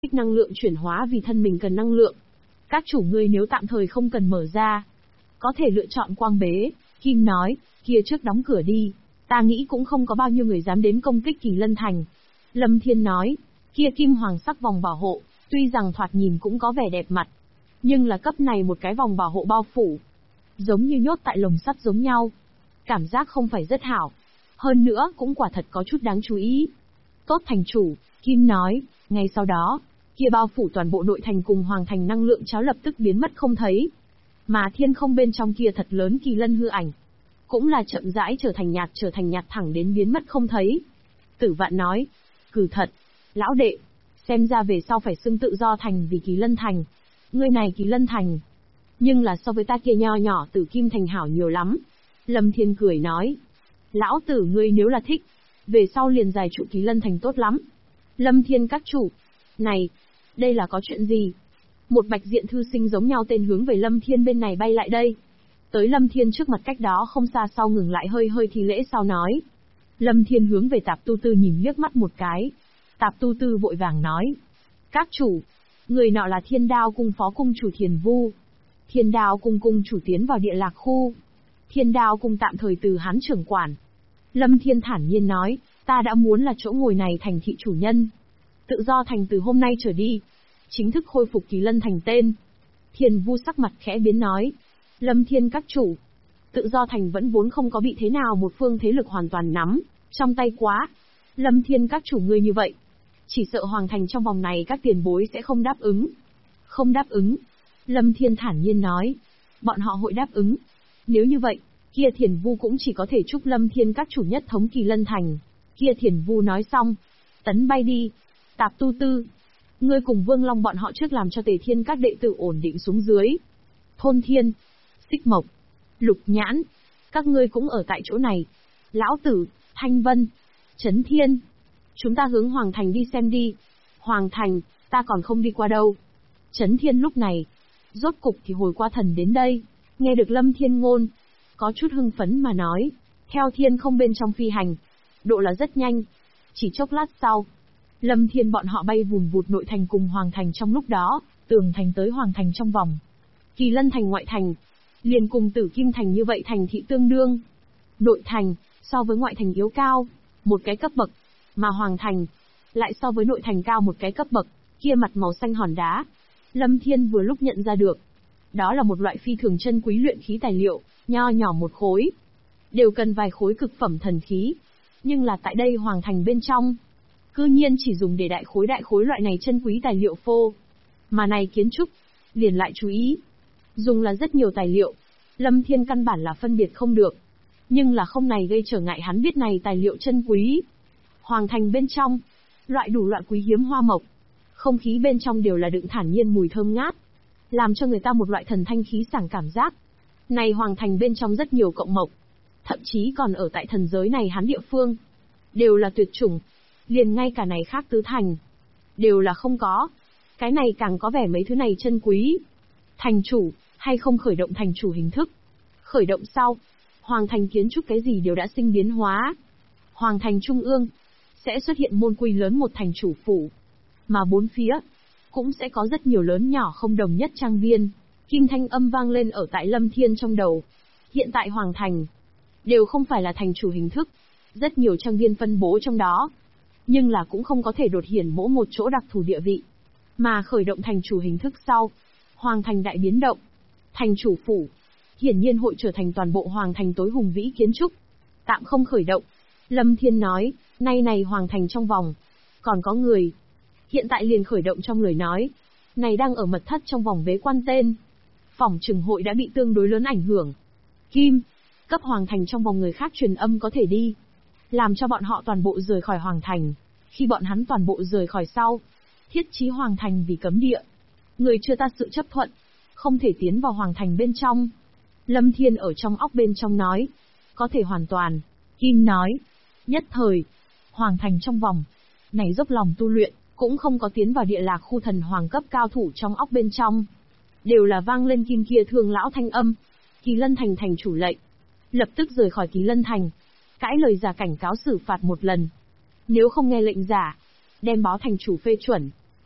tích năng lượng chuyển hóa vì thân mình cần năng lượng. Các chủ ngươi nếu tạm thời không cần mở ra, có thể lựa chọn quang bế. Kim nói, kia trước đóng cửa đi, ta nghĩ cũng không có bao nhiêu người dám đến công kích Kỳ Lân Thành. Lâm Thiên nói, kia kim hoàng sắc vòng bảo hộ, tuy rằng thoạt nhìn cũng có vẻ đẹp mặt, nhưng là cấp này một cái vòng bảo hộ bao phủ, giống như nhốt tại lồng sắt giống nhau. Cảm giác không phải rất hảo. Hơn nữa cũng quả thật có chút đáng chú ý. Tốt thành chủ, Kim nói, ngay sau đó, kia bao phủ toàn bộ nội thành cùng hoàng thành năng lượng cháo lập tức biến mất không thấy. Mà thiên không bên trong kia thật lớn kỳ lân hư ảnh, cũng là chậm rãi trở thành nhạt thẳng đến biến mất không thấy. Tử Vạn nói, cử thật, lão đệ, xem ra về sau phải xưng tự do thành vì Kỳ Lân Thành. Ngươi này Kỳ Lân Thành, nhưng là so với ta kia nho nhỏ Tử Kim Thành hảo nhiều lắm. Lâm Thiên cười nói, lão tử ngươi nếu là thích, về sau liền giải trụ Kỳ Lân Thành tốt lắm. Lâm Thiên các chủ, này, đây là có chuyện gì? Một bạch diện thư sinh giống nhau tên hướng về Lâm Thiên bên này bay lại đây. Tới Lâm Thiên trước mặt cách đó không xa sau ngừng lại hơi thi lễ sau nói. Lâm Thiên hướng về Tạp Tu Tư nhìn liếc mắt một cái. Tạp Tu Tư vội vàng nói. Các chủ, người nọ là Thiên Đao cung phó cung chủ Thiền Vu. Thiên Đao cung cung chủ tiến vào địa lạc khu. Thiên Đao cung tạm thời từ hắn trưởng quản. Lâm Thiên thản nhiên nói, ta đã muốn là chỗ ngồi này thành thị chủ nhân. Tự do thành từ hôm nay trở đi, chính thức khôi phục Kỳ Lân Thành tên. Thiền Vu sắc mặt khẽ biến nói, Lâm Thiên các chủ, tự do thành vẫn vốn không có bị thế nào một phương thế lực hoàn toàn nắm trong tay quá. Lâm Thiên các chủ ngươi như vậy, chỉ sợ hoàng thành trong vòng này các tiền bối sẽ không đáp ứng. Không đáp ứng. Lâm Thiên thản nhiên nói, bọn họ hội đáp ứng. Nếu như vậy, kia Thiền Vu cũng chỉ có thể chúc Lâm Thiên các chủ nhất thống Kỳ Lân Thành. Kia Thiền Vu nói xong, tấn bay đi. Tạp Tu Tư, ngươi cùng Vương Long bọn họ trước làm cho Tề Thiên các đệ tử ổn định xuống dưới. Thôn Thiên, Xích Mộc, Lục Nhãn, các ngươi cũng ở tại chỗ này. Lão Tử, Thanh Vân, Trấn Thiên, chúng ta hướng Hoàng Thành đi xem đi. Hoàng Thành, ta còn không đi qua đâu. Trấn Thiên lúc này, rốt cục thì hồi qua thần đến đây, nghe được Lâm Thiên ngôn, có chút hưng phấn mà nói, theo thiên không bên trong phi hành, độ là rất nhanh. Chỉ chốc lát sau, Lâm Thiên bọn họ bay vùn vụt nội thành cùng Hoàng Thành trong lúc đó, tường thành tới Hoàng Thành trong vòng. Kỳ Lân Thành ngoại thành, liền cùng Tử Kim Thành như vậy thành thị tương đương. Nội thành, so với ngoại thành yếu cao, một cái cấp bậc, mà Hoàng Thành, lại so với nội thành cao một cái cấp bậc, kia mặt màu xanh hòn đá. Lâm Thiên vừa lúc nhận ra được, đó là một loại phi thường chân quý luyện khí tài liệu, nho nhỏ một khối, đều cần vài khối cực phẩm thần khí. Nhưng là tại đây Hoàng Thành bên trong, cư nhiên chỉ dùng để đại khối loại này chân quý tài liệu phô. Mà này kiến trúc, liền lại chú ý, dùng là rất nhiều tài liệu, Lâm Thiên căn bản là phân biệt không được. Nhưng là không này gây trở ngại hắn biết này tài liệu chân quý. Hoàng Thành bên trong, đủ loại quý hiếm hoa mộc, không khí bên trong đều là đựng thản nhiên mùi thơm ngát, làm cho người ta một loại thần thanh khí sảng cảm giác. Này Hoàng Thành bên trong rất nhiều cộng mộc, thậm chí còn ở tại thần giới này hắn địa phương, đều là tuyệt chủng, liền ngay cả này khác tứ thành, đều là không có. Cái này càng có vẻ mấy thứ này chân quý. Thành chủ, hay không khởi động thành chủ hình thức? Khởi động sau, Hoàng Thành kiến trúc cái gì đều đã sinh biến hóa. Hoàng Thành trung ương, sẽ xuất hiện môn quy lớn một thành chủ phủ. Mà bốn phía, cũng sẽ có rất nhiều lớn nhỏ không đồng nhất trang viên. Kim thanh âm vang lên ở tại Lâm Thiên trong đầu. Hiện tại Hoàng Thành, đều không phải là thành chủ hình thức. Rất nhiều trang viên phân bố trong đó. Nhưng là cũng không có thể đột hiển mỗi một chỗ đặc thù địa vị. Mà khởi động thành chủ hình thức sau, Hoàng Thành đại biến động. Thành chủ phủ, hiển nhiên hội trở thành toàn bộ Hoàng Thành tối hùng vĩ kiến trúc. Tạm không khởi động. Lâm Thiên nói, nay này Hoàng Thành trong vòng, còn có người. Hiện tại liền khởi động trong lời nói. Này đang ở mật thất trong vòng bế quan tên. Phỏng chừng hội đã bị tương đối lớn ảnh hưởng. Kim, cấp Hoàng Thành trong vòng người khác truyền âm có thể đi. Làm cho bọn họ toàn bộ rời khỏi Hoàng Thành. Khi bọn hắn toàn bộ rời khỏi sau, thiết chí Hoàng Thành vì cấm địa. Người chưa ta sự chấp thuận, không thể tiến vào Hoàng Thành bên trong. Lâm Thiên ở trong óc bên trong nói, có thể hoàn toàn. Kim nói, nhất thời, Hoàng Thành trong vòng, này dốc lòng tu luyện, cũng không có tiến vào địa lạc khu thần hoàng cấp cao thủ trong óc bên trong. Đều là vang lên kim kia thương lão thanh âm. Kỳ Lân Thành thành chủ lệnh, lập tức rời khỏi Kỳ Lân Thành. Cãi lời giả cảnh cáo xử phạt một lần. Nếu không nghe lệnh giả, đem báo thành chủ phê chuẩn.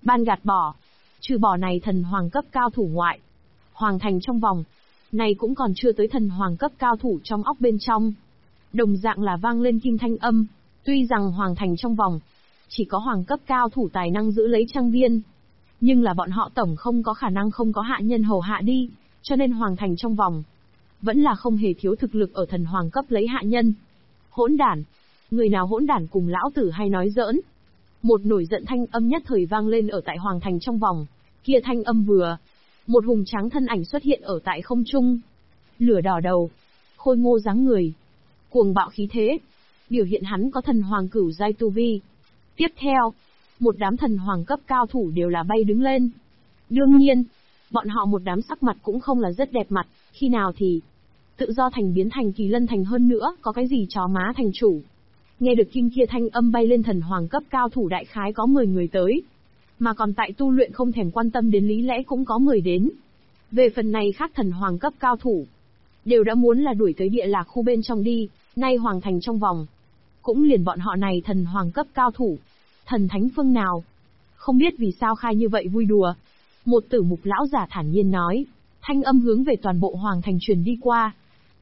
ban gạt bỏ. Trừ bỏ này thần hoàng cấp cao thủ ngoại. Hoàng thành trong vòng. Này cũng còn chưa tới thần hoàng cấp cao thủ trong óc bên trong. Đồng dạng là vang lên kim thanh âm. Tuy rằng hoàng thành trong vòng. Chỉ có hoàng cấp cao thủ tài năng giữ lấy trang viên. Nhưng là bọn họ tổng không có khả năng không có hạ nhân hầu hạ đi. Cho nên hoàng thành trong vòng. Vẫn là không hề thiếu thực lực ở thần hoàng cấp lấy hạ nhân. Hỗn đản. Người nào hỗn đản cùng lão tử hay nói giỡn. Một nổi giận thanh âm nhất thời vang lên ở tại hoàng thành trong vòng. Kia thanh âm vừa. Một hùng tráng thân ảnh xuất hiện ở tại không trung. Lửa đỏ đầu. Khôi ngô dáng người. Cuồng bạo khí thế. Biểu hiện hắn có thần hoàng cửu giai tu vi. Tiếp theo. Một đám thần hoàng cấp cao thủ đều là bay đứng lên. Đương nhiên. Bọn họ một đám sắc mặt cũng không là rất đẹp mặt. Khi nào thì tự do thành biến thành kỳ lân thành hơn nữa. Có cái gì chó má thành chủ. Nghe được kim kia thanh âm bay lên thần hoàng cấp cao thủ đại khái có 10 người tới. Mà còn tại tu luyện không thèm quan tâm đến lý lẽ cũng có 10 đến. Về phần này khác thần hoàng cấp cao thủ. Đều đã muốn là đuổi tới địa lạc khu bên trong đi, nay hoàng thành trong vòng. Cũng liền bọn họ này thần hoàng cấp cao thủ. Thần thánh phương nào? Không biết vì sao khai như vậy vui đùa. Một tử mục lão giả thản nhiên nói. Thanh âm hướng về toàn bộ hoàng thành truyền đi qua.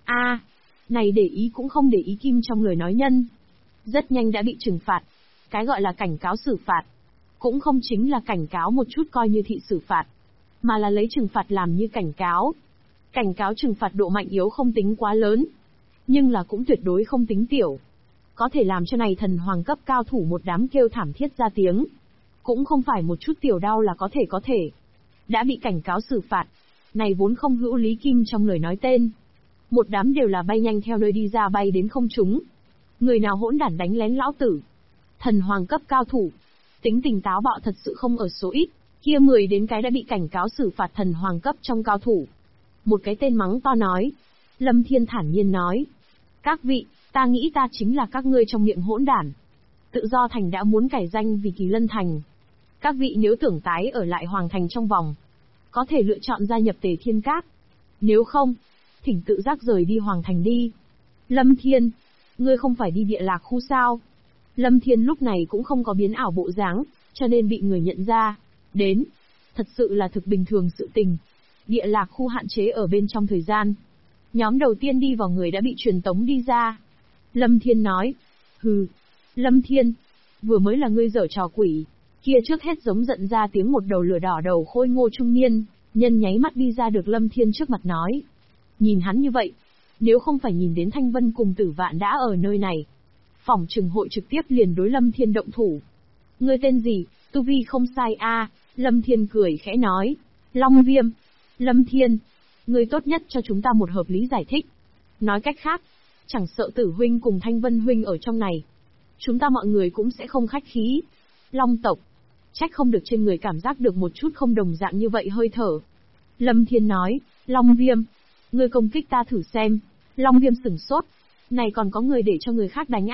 Này để ý cũng không để ý kim trong lời nói nhân. Rất nhanh đã bị trừng phạt. Cái gọi là cảnh cáo xử phạt. Cũng không chính là cảnh cáo một chút coi như thị xử phạt. Mà là lấy trừng phạt làm như cảnh cáo. Cảnh cáo trừng phạt độ mạnh yếu không tính quá lớn. Nhưng là cũng tuyệt đối không tính tiểu. Có thể làm cho này thần hoàng cấp cao thủ một đám kêu thảm thiết ra tiếng. Cũng không phải một chút tiểu đau là có thể. Đã bị cảnh cáo xử phạt. Này vốn không hữu lý kim trong lời nói tên. Một đám đều là bay nhanh theo nơi đi ra bay đến không trung. Người nào hỗn đản đánh lén lão tử. Thần hoàng cấp cao thủ. Tính tình táo bạo thật sự không ở số ít. Kia 10 đến cái đã bị cảnh cáo xử phạt thần hoàng cấp trong cao thủ. Một cái tên mắng to nói. Lâm Thiên thản nhiên nói. Các vị, ta nghĩ ta chính là các ngươi trong miệng hỗn đản. Tự do thành đã muốn cải danh vì Kỳ Lân thành. Các vị nếu tưởng tái ở lại hoàng thành trong vòng. Có thể lựa chọn gia nhập Tề Thiên Các. Nếu không, thỉnh tự giác rời đi hoàng thành đi. Lâm Thiên, ngươi không phải đi địa lạc khu sao? Lâm Thiên lúc này cũng không có biến ảo bộ dáng, cho nên bị người nhận ra. Đến, thật sự là thực bình thường sự tình. Địa lạc khu hạn chế ở bên trong thời gian. Nhóm đầu tiên đi vào người đã bị truyền tống đi ra. Lâm Thiên nói. Hừ, Lâm Thiên, vừa mới là ngươi giở trò quỷ. Kia trước hết giống giận ra tiếng một đầu lửa đỏ đầu khôi ngô trung niên, nhân nháy mắt đi ra được Lâm Thiên trước mặt nói. Nhìn hắn như vậy, nếu không phải nhìn đến Thanh Vân cùng Tử Vạn đã ở nơi này, phỏng chừng hội trực tiếp liền đối Lâm Thiên động thủ. Ngươi tên gì, tu vi không sai Lâm Thiên cười khẽ nói. Long Viêm. Lâm Thiên, ngươi tốt nhất cho chúng ta một hợp lý giải thích. Nói cách khác, chẳng sợ Tử huynh cùng Thanh Vân huynh ở trong này, chúng ta mọi người cũng sẽ không khách khí. Long tộc, trách không được trên người cảm giác được một chút không đồng dạng như vậy hơi thở. Lâm Thiên nói. Long Viêm, ngươi công kích ta thử xem. Long Viêm sửng sốt. Này còn có người để cho người khác đánh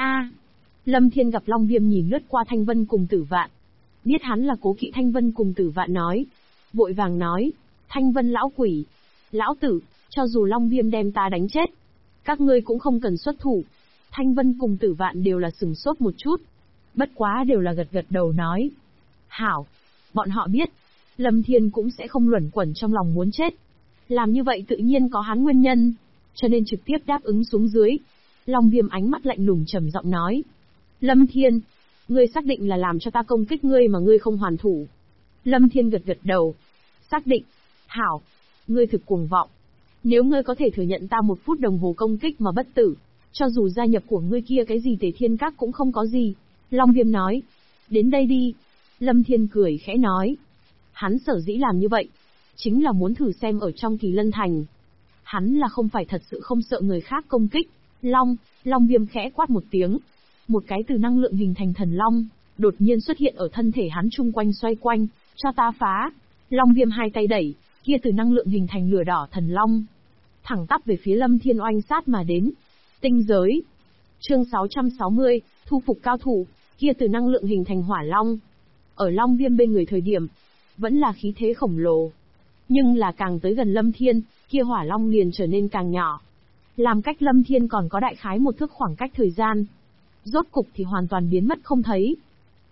Lâm Thiên gặp Long Viêm nhìn lướt qua Thanh Vân cùng Tử Vạn. Biết hắn là cố kỵ Thanh Vân cùng Tử Vạn nói. Vội vàng nói. Thanh Vân lão quỷ. Lão tử, cho dù Long Viêm đem ta đánh chết, các ngươi cũng không cần xuất thủ. Thanh Vân cùng Tử Vạn đều là sửng sốt một chút. Bất quá đều là gật gật đầu nói. Hảo. Bọn họ biết. Lâm Thiên cũng sẽ không luẩn quẩn trong lòng muốn chết. Làm như vậy tự nhiên có hắn nguyên nhân. Cho nên trực tiếp đáp ứng xuống dưới. Long Viêm ánh mắt lạnh lùng trầm giọng nói. Lâm Thiên, ngươi xác định là làm cho ta công kích ngươi mà ngươi không hoàn thủ. Lâm Thiên gật gật đầu. Xác định. Hảo. Ngươi thực cuồng vọng. Nếu ngươi có thể thừa nhận ta 1 phút đồng hồ công kích mà bất tử, cho dù gia nhập của ngươi kia cái gì Tề Thiên Các cũng không có gì. Long Viêm nói. Đến đây đi. Lâm Thiên cười khẽ nói. Hắn sở dĩ làm như vậy, chính là muốn thử xem ở trong Kỳ Lân thành. Hắn là không phải thật sự không sợ người khác công kích. Long Viêm khẽ quát một tiếng. Một cái từ năng lượng hình thành thần long, đột nhiên xuất hiện ở thân thể hắn chung quanh xoay quanh, cho ta phá. Long Viêm hai tay đẩy, kia từ năng lượng hình thành lửa đỏ thần long. Thẳng tắp về phía Lâm Thiên oanh sát mà đến. Tinh giới. Chương 660, thu phục cao thủ, kia từ năng lượng hình thành hỏa long. Ở Long Viêm bên người thời điểm, vẫn là khí thế khổng lồ. Nhưng là càng tới gần Lâm Thiên, kia hỏa long liền trở nên càng nhỏ. Làm cách Lâm Thiên còn có đại khái 1 thước khoảng cách thời gian. Rốt cục thì hoàn toàn biến mất không thấy.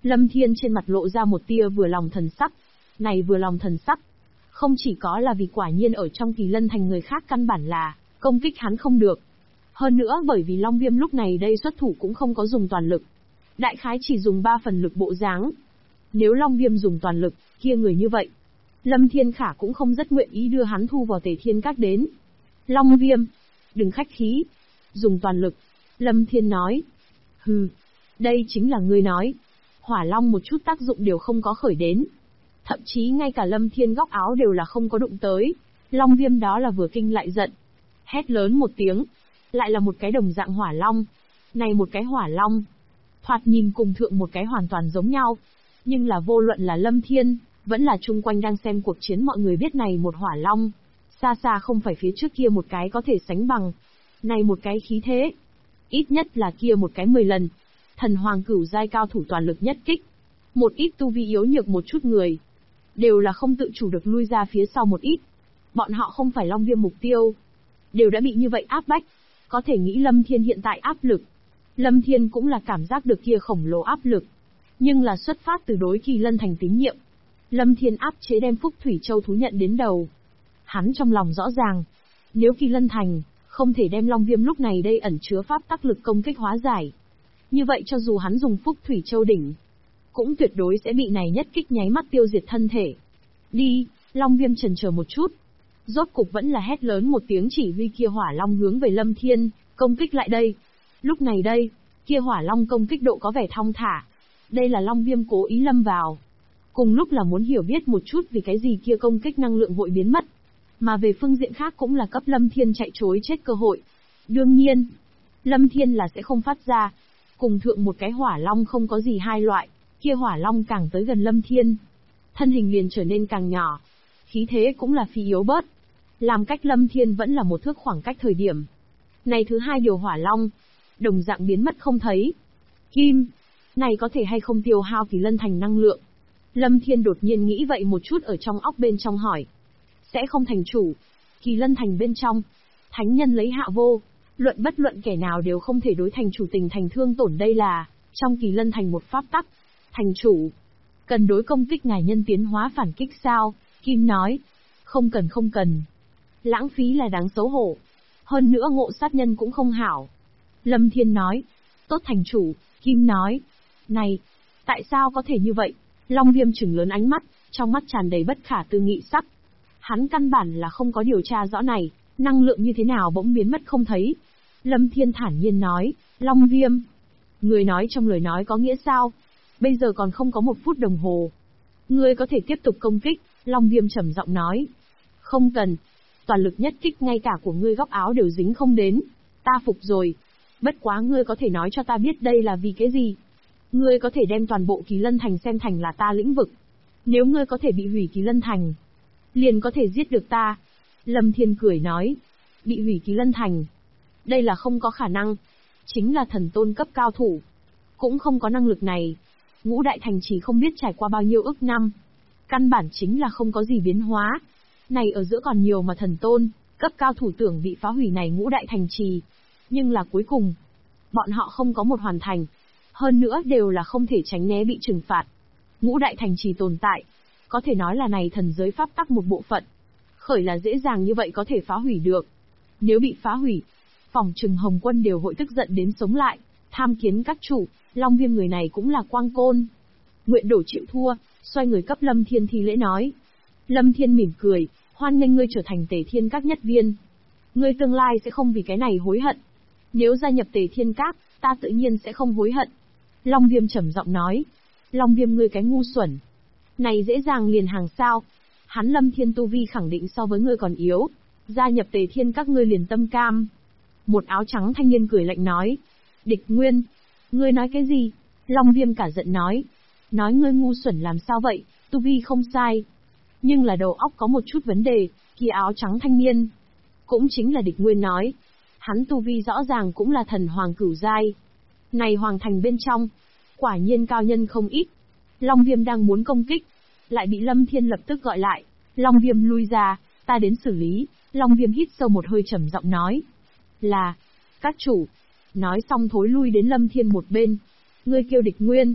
Lâm Thiên trên mặt lộ ra một tia vừa lòng thần sắc. Này vừa lòng thần sắc, không chỉ có là vì quả nhiên ở trong Kỳ Lân Thành người khác căn bản là công kích hắn không được. Hơn nữa bởi vì Long Viêm lúc này đây xuất thủ cũng không có dùng toàn lực. Đại khái chỉ dùng 3 phần lực bộ dáng. Nếu Long Viêm dùng toàn lực, kia người như vậy, Lâm Thiên Khả cũng không rất nguyện ý đưa hắn thu vào Tề Thiên Các đến. Long Viêm, đừng khách khí, dùng toàn lực. Lâm Thiên nói. Hừ, đây chính là ngươi nói. Hỏa Long một chút tác dụng đều không có khởi đến. Thậm chí ngay cả Lâm Thiên góc áo đều là không có đụng tới. Long Viêm đó là vừa kinh lại giận. Hét lớn một tiếng. Lại là một cái đồng dạng Hỏa Long. Này một cái Hỏa Long, thoạt nhìn cùng thượng một cái hoàn toàn giống nhau. Nhưng là vô luận là Lâm Thiên, vẫn là chung quanh đang xem cuộc chiến mọi người biết này một Hỏa Long. Xa xa không phải phía trước kia một cái có thể sánh bằng. Này một cái khí thế, ít nhất là kia một cái 10 lần. Thần Hoàng cửu giai cao thủ toàn lực nhất kích. Một ít tu vi yếu nhược một chút người, đều là không tự chủ được lui ra phía sau một ít. Bọn họ không phải Long Viêm mục tiêu, đều đã bị như vậy áp bách. Có thể nghĩ Lâm Thiên hiện tại áp lực. Lâm Thiên cũng là cảm giác được kia khổng lồ áp lực. Nhưng là xuất phát từ đối Kỳ Lân Thành tín nhiệm. Lâm Thiên áp chế đem Phúc Thủy Châu thú nhận đến đầu. Hắn trong lòng rõ ràng, nếu Kỳ Lân Thành không thể đem Long Viêm lúc này đây ẩn chứa pháp tắc lực công kích hóa giải, như vậy cho dù hắn dùng Phúc Thủy Châu đỉnh, cũng tuyệt đối sẽ bị này nhất kích nháy mắt tiêu diệt thân thể. Đi, Long Viêm chần chờ một chút. Rốt cục vẫn là hét lớn một tiếng chỉ huy kia Hỏa Long hướng về Lâm Thiên, công kích lại đây. Lúc này đây, kia Hỏa Long công kích độ có vẻ thong thả. Đây là Long Viêm cố ý lâm vào. Cùng lúc là muốn hiểu biết một chút vì cái gì kia công kích năng lượng vội biến mất. Mà về phương diện khác cũng là cấp Lâm Thiên chạy trối chết cơ hội. Đương nhiên, Lâm Thiên là sẽ không phát ra. Cùng thượng một cái Hỏa Long không có gì hai loại, kia Hỏa Long càng tới gần Lâm Thiên, thân hình liền trở nên càng nhỏ, khí thế cũng là phi yếu bớt. Làm cách Lâm Thiên vẫn là một thước khoảng cách thời điểm. Này thứ hai điều Hỏa Long, đồng dạng biến mất không thấy. Kim, này có thể hay không tiêu hao Kỳ Lân Thành năng lượng? Lâm Thiên đột nhiên nghĩ vậy một chút ở trong óc bên trong hỏi. Sẽ không thành chủ. Kỳ Lân Thành bên trong, thánh nhân lấy hạ vô, bất luận kẻ nào đều không thể đối thành chủ tình thành thương tổn, đây là trong Kỳ Lân Thành một pháp tắc. Thành chủ, cần đối công kích ngài nhân tiến hóa phản kích sao? Kim nói. Không cần. Lãng phí là đáng xấu hổ. Hơn nữa ngộ sát nhân cũng không hảo. Lâm Thiên nói. Tốt thành chủ, Kim nói. Này, tại sao có thể như vậy? Long Viêm trừng lớn ánh mắt, trong mắt tràn đầy bất khả tư nghị sắc. Hắn căn bản là không có điều tra rõ này, năng lượng như thế nào bỗng biến mất không thấy. Lâm Thiên thản nhiên nói. Long Viêm, người nói trong lời nói có nghĩa sao? Bây giờ còn không có 1 phút đồng hồ. Ngươi có thể tiếp tục công kích. Long Viêm trầm giọng nói. Không cần. Toàn lực nhất kích ngay cả của ngươi góc áo đều dính không đến. Ta phục rồi. Bất quá ngươi có thể nói cho ta biết đây là vì cái gì? Ngươi có thể đem toàn bộ Kỳ Lân Thành xem thành là ta lĩnh vực. Nếu ngươi có thể bị hủy Kỳ Lân Thành, liền có thể giết được ta. Lâm Thiên cười nói. Bị hủy Kỳ Lân Thành, đây là không có khả năng. Chính là thần tôn cấp cao thủ, cũng không có năng lực này. Ngũ Đại Thành Trì không biết trải qua bao nhiêu ức năm, căn bản chính là không có gì biến hóa. Này ở giữa còn nhiều mà thần tôn cấp cao thủ tưởng bị phá hủy này Ngũ Đại Thành Trì. Nhưng là cuối cùng, bọn họ không có một hoàn thành. Hơn nữa đều là không thể tránh né bị trừng phạt. Ngũ Đại Thành Trì tồn tại, có thể nói là này thần giới pháp tắc một bộ phận. Khởi là dễ dàng như vậy có thể phá hủy được. Nếu bị phá hủy, phỏng chừng Hồng Quân đều hội tức giận đến sống lại, tham kiến các chủ. Long Viêm người này cũng là quang côn, nguyện đổ chịu thua, xoay người cấp Lâm Thiên thi lễ nói. Lâm Thiên mỉm cười, hoan nghênh ngươi trở thành Tề Thiên Các nhất viên. Ngươi tương lai sẽ không vì cái này hối hận. Nếu gia nhập Tề Thiên Các, ta tự nhiên sẽ không hối hận. Long Viêm trầm giọng nói. Long Viêm ngươi cái ngu xuẩn, này dễ dàng liền hàng sao? Hắn Lâm Thiên tu vi khẳng định so với ngươi còn yếu, gia nhập Tề Thiên Các ngươi liền tâm cam. Một áo trắng thanh niên cười lạnh nói. Địch Nguyên, ngươi nói cái gì? Long Viêm cả giận nói. Nói ngươi ngu xuẩn làm sao vậy, tu vi không sai, nhưng là đầu óc có một chút vấn đề. Kia áo trắng thanh niên, cũng chính là Địch Nguyên nói. Hắn tu vi rõ ràng cũng là thần hoàng cửu giai. Này hoàng thành bên trong, quả nhiên cao nhân không ít. Long Viêm đang muốn công kích, lại bị Lâm Thiên lập tức gọi lại. Long Viêm lui ra, ta đến xử lý. Long Viêm hít sâu một hơi trầm giọng nói. Là, các chủ. Nói xong thối lui đến Lâm Thiên một bên. Ngươi kêu Địch Nguyên,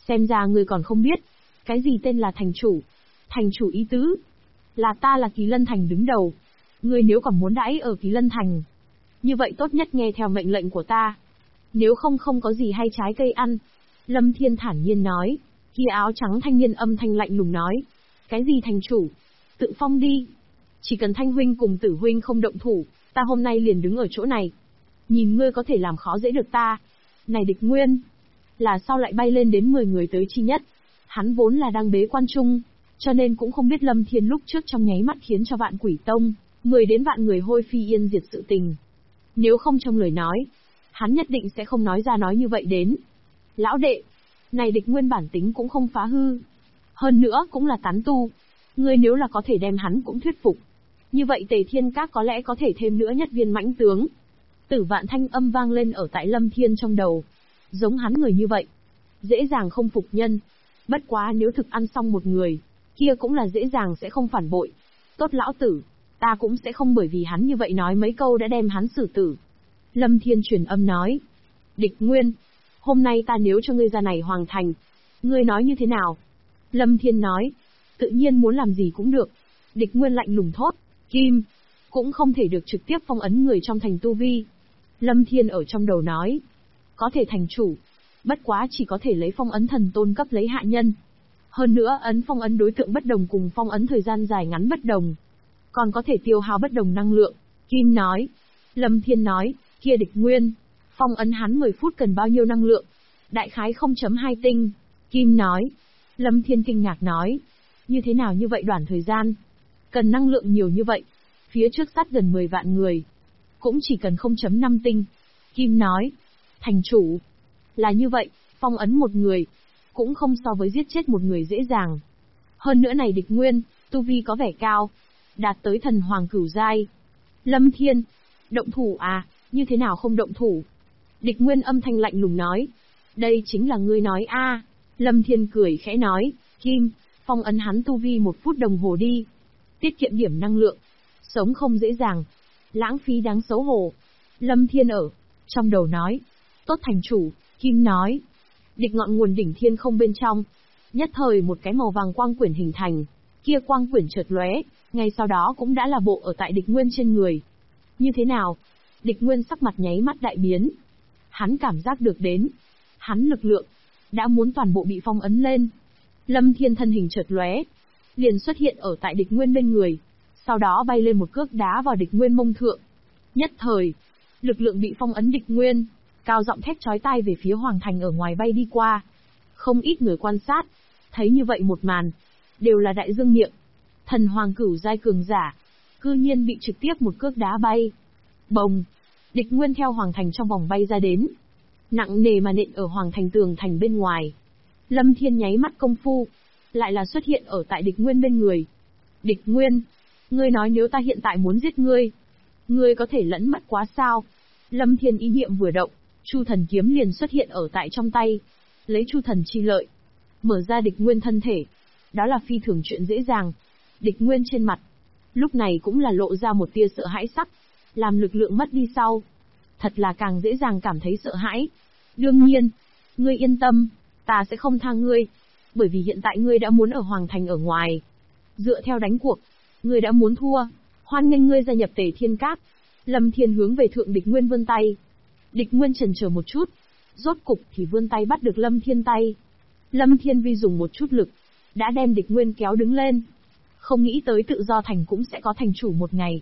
Xem ra ngươi còn không biết. Cái gì tên là thành chủ? Thành chủ ý tứ là ta là Kỳ Lân Thành đứng đầu. Ngươi nếu còn muốn đãi ở Kỳ Lân Thành, như vậy tốt nhất nghe theo mệnh lệnh của ta. Nếu không không có gì hay trái cây ăn. Lâm Thiên thản nhiên nói. Kia áo trắng thanh niên âm thanh lạnh lùng nói. Cái gì thành chủ? Tự phong đi. Chỉ cần Thanh huynh cùng Tử huynh không động thủ, ta hôm nay liền đứng ở chỗ này. Nhìn ngươi có thể làm khó dễ được ta. Này Địch Nguyên, là sao lại bay lên đến 10 người tới chi nhất? Hắn vốn là đang bế quan trung, cho nên cũng không biết Lâm Thiên lúc trước trong nháy mắt khiến cho Vạn Quỷ Tông, 10 đến vạn người hôi phi yên diệt sự tình. Nếu không trong lời nói, hắn nhất định sẽ không nói ra nói như vậy đến. Lão đệ, này Địch Nguyên bản tính cũng không phá hư. Hơn nữa cũng là tán tu. Ngươi nếu là có thể đem hắn cũng thuyết phục, như vậy Tề Thiên Các có lẽ có thể thêm nữa nhất viên mãnh tướng. Tử Vạn thanh âm vang lên ở tại Lâm Thiên trong đầu. Giống hắn người như vậy, dễ dàng không phục nhân. Bất quá nếu thực ăn xong một người, kia cũng là dễ dàng sẽ không phản bội. Tốt lão tử, ta cũng sẽ không bởi vì hắn như vậy nói mấy câu đã đem hắn xử tử. Lâm Thiên truyền âm nói. Địch Nguyên, hôm nay ta nếu cho ngươi ra này hoàng thành, ngươi nói như thế nào? Lâm Thiên nói. Tự nhiên muốn làm gì cũng được. Địch Nguyên lạnh lùng thốt. Kim, cũng không thể được trực tiếp phong ấn người trong thành tu vi. Lâm Thiên ở trong đầu nói. Có thể thành chủ, bất quá chỉ có thể lấy phong ấn thần tôn cấp lấy hạ nhân. Hơn nữa ấn phong ấn đối tượng bất đồng cùng phong ấn thời gian dài ngắn bất đồng. Còn có thể tiêu hao bất đồng năng lượng. Kim nói. Lâm Thiên nói, kia Địch Nguyên, phong ấn hắn 10 phút cần bao nhiêu năng lượng? Đại khái 0.2 tinh. Kim nói. Lâm Thiên kinh ngạc nói. Như thế nào như vậy đoạn thời gian? Cần năng lượng nhiều như vậy. Phía trước sát gần 10 vạn người. Cũng chỉ cần 0.5 tinh. Kim nói. Thành chủ. Là như vậy, phong ấn một người. Cũng không so với giết chết một người dễ dàng. Hơn nữa này Địch Nguyên, tu vi có vẻ cao. Đạt tới thần hoàng cửu giai. Lâm Thiên. Động thủ à, như thế nào không động thủ? Địch Nguyên âm thanh lạnh lùng nói. Đây chính là ngươi nói a. Lâm Thiên cười khẽ nói. Kim, phong ấn hắn tu vi 1 phút đồng hồ đi. Tiết kiệm điểm năng lượng. Sống không dễ dàng. Lãng phí đáng xấu hổ. Lâm Thiên ở trong đầu nói. Tốt thành chủ. Kim nói. Địch ngọn nguồn đỉnh thiên không bên trong. Nhất thời một cái màu vàng quang quyển hình thành. Kia quang quyển chợt lóe, ngay sau đó cũng đã là bộ ở tại Địch Nguyên trên người. Như thế nào? Địch Nguyên sắc mặt nháy mắt đại biến. Hắn cảm giác được đến. Hắn lực lượng đã muốn toàn bộ bị phong ấn lên. Lâm Thiên thân hình chợt lóe, liền xuất hiện ở tại Địch Nguyên bên người. Sau đó bay lên một cước đá vào Địch Nguyên mông thượng. Nhất thời, lực lượng bị phong ấn Địch Nguyên, cao giọng thét chói tai về phía hoàng thành ở ngoài bay đi qua. Không ít người quan sát, thấy như vậy một màn, đều là đại dương miệng. Thần hoàng cửu giai cường giả, cư nhiên bị trực tiếp một cước đá bay. Bồng, Địch Nguyên theo hoàng thành trong vòng bay ra đến. Nặng nề mà nện ở hoàng thành tường thành bên ngoài. Lâm Thiên nháy mắt công phu, lại là xuất hiện ở tại Địch Nguyên bên người. Địch Nguyên, ngươi nói nếu ta hiện tại muốn giết ngươi, ngươi có thể lẫn mất quá sao? Lâm Thiên ý niệm vừa động, Chu Thần kiếm liền xuất hiện ở tại trong tay, lấy Chu Thần chi lợi, mở ra Địch Nguyên thân thể. Đó là phi thường chuyện dễ dàng. Địch Nguyên trên mặt, lúc này cũng là lộ ra một tia sợ hãi sắc, làm lực lượng mất đi sau. Thật là càng dễ dàng cảm thấy sợ hãi. Đương nhiên, ngươi yên tâm, ta sẽ không tha ngươi, bởi vì hiện tại ngươi đã muốn ở Hoàng Thành ở ngoài. Dựa theo đánh cuộc, ngươi đã muốn thua, hoan nghênh ngươi gia nhập Tề Thiên Các. Lâm Thiên hướng về thượng Địch Nguyên vươn tay. Địch Nguyên chần chờ một chút, rốt cục thì vươn tay bắt được Lâm Thiên tay. Lâm Thiên vi dùng một chút lực, đã đem Địch Nguyên kéo đứng lên. Không nghĩ tới tự do thành cũng sẽ có thành chủ một ngày,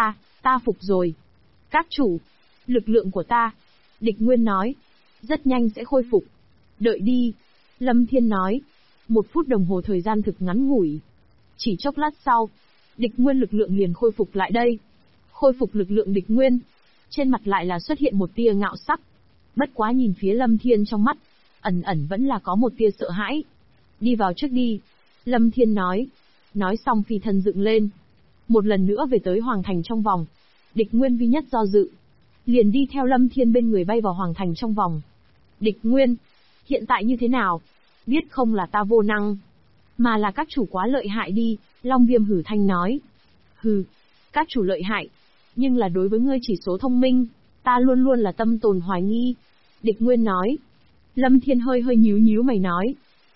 ta phục rồi. Các chủ, lực lượng của ta, Địch Nguyên nói, rất nhanh sẽ khôi phục. Đợi đi, Lâm Thiên nói, 1 phút đồng hồ thời gian thực ngắn ngủi. Chỉ chốc lát sau, Địch Nguyên lực lượng liền khôi phục lại đây. Khôi phục lực lượng Địch Nguyên, trên mặt lại là xuất hiện một tia ngạo sắc. Bất quá nhìn phía Lâm Thiên trong mắt, ẩn ẩn vẫn là có một tia sợ hãi. Đi vào trước đi, Lâm Thiên nói. Nói xong phi thân dựng lên. Một lần nữa về tới Hoàng Thành trong vòng. Địch Nguyên vi nhất do dự, liền đi theo Lâm Thiên bên người bay vào Hoàng Thành trong vòng. Địch Nguyên, hiện tại như thế nào? Biết không là ta vô năng, mà là các chủ quá lợi hại đi, Long Viêm hử thanh nói. Hừ, các chủ lợi hại, nhưng là đối với ngươi chỉ số thông minh, ta luôn luôn là tâm tồn hoài nghi. Địch Nguyên nói. Lâm Thiên hơi nhíu mày nói.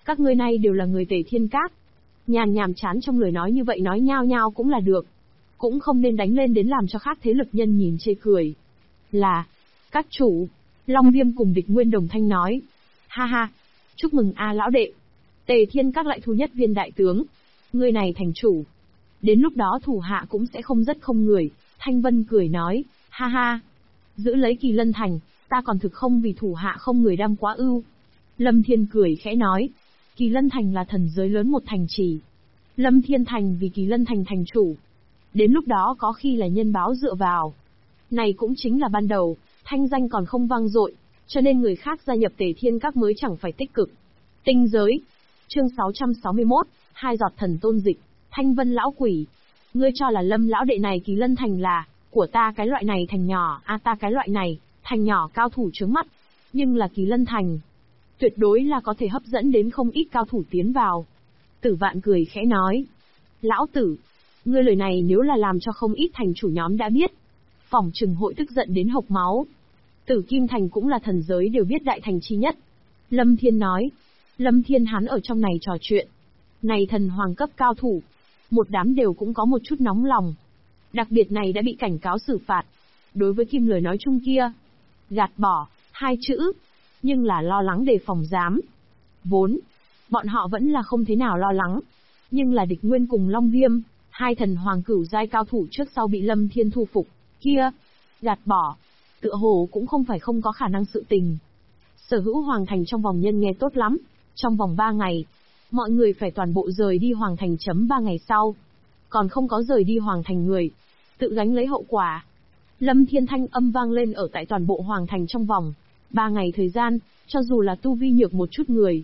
Các ngươi này đều là người Tề Thiên Các. Nhàn nhàm chán trong lời nói như vậy nói nhao nhao cũng là được. Cũng không nên đánh lên đến làm cho khác thế lực nhân nhìn chê cười. Là, các chủ, Long Viêm cùng Địch Nguyên đồng thanh nói. Ha ha, chúc mừng a lão đệ. Tề Thiên Các lại thu nhất viên đại tướng. Ngươi này thành chủ. Đến lúc đó thủ hạ cũng sẽ không rất không người. Thanh Vân cười nói, ha ha. Giữ lấy Kỳ Lân Thành, ta còn thực không vì thủ hạ không người đam quá ưu. Lâm Thiên cười khẽ nói, Kỳ Lân Thành là thần giới lớn một thành trì. Lâm Thiên Thành vì Kỳ Lân Thành thành chủ. Đến lúc đó có khi là nhân báo dựa vào. Này cũng chính là ban đầu, thanh danh còn không vang dội, cho nên người khác gia nhập Tề Thiên Các mới chẳng phải tích cực. Tinh giới. Chương 661, hai giọt thần tôn dịch. Thanh Vân lão quỷ. Ngươi cho là Lâm lão đệ này Kỳ Lân Thành là của ta cái loại này thành nhỏ, ta cái loại này, thành nhỏ cao thủ chướng mắt. Nhưng là Kỳ Lân Thành, tuyệt đối là có thể hấp dẫn đến không ít cao thủ tiến vào. Tử Vạn cười khẽ nói. Lão tử, ngươi lời này nếu là làm cho không ít thành chủ nhóm đã biết, phỏng chừng hội tức giận đến hộc máu. Tử Kim Thành cũng là thần giới đều biết đại thành chi nhất. Lâm Thiên nói. Lâm Thiên hắn ở trong này trò chuyện. Này thần hoàng cấp cao thủ, một đám đều cũng có một chút nóng lòng. Đặc biệt này đã bị cảnh cáo xử phạt. Đối với Kim lời nói chung kia, gạt bỏ, hai chữ, nhưng là lo lắng đề phòng dám. Vốn, bọn họ vẫn là không thế nào lo lắng. Nhưng là Địch Nguyên cùng Long Viêm, hai thần hoàng cửu giai cao thủ trước sau bị Lâm Thiên thu phục, kia, gạt bỏ, tựa hồ cũng không phải không có khả năng sự tình. Sở hữu Hoàng Thành trong vòng nhân nghe tốt lắm, trong vòng 3 ngày, mọi người phải toàn bộ rời đi Hoàng Thành chấm 3 ngày sau. Còn không có rời đi Hoàng Thành người, tự gánh lấy hậu quả. Lâm Thiên thanh âm vang lên ở tại toàn bộ Hoàng Thành trong vòng 3 ngày thời gian, cho dù là tu vi nhược một chút người,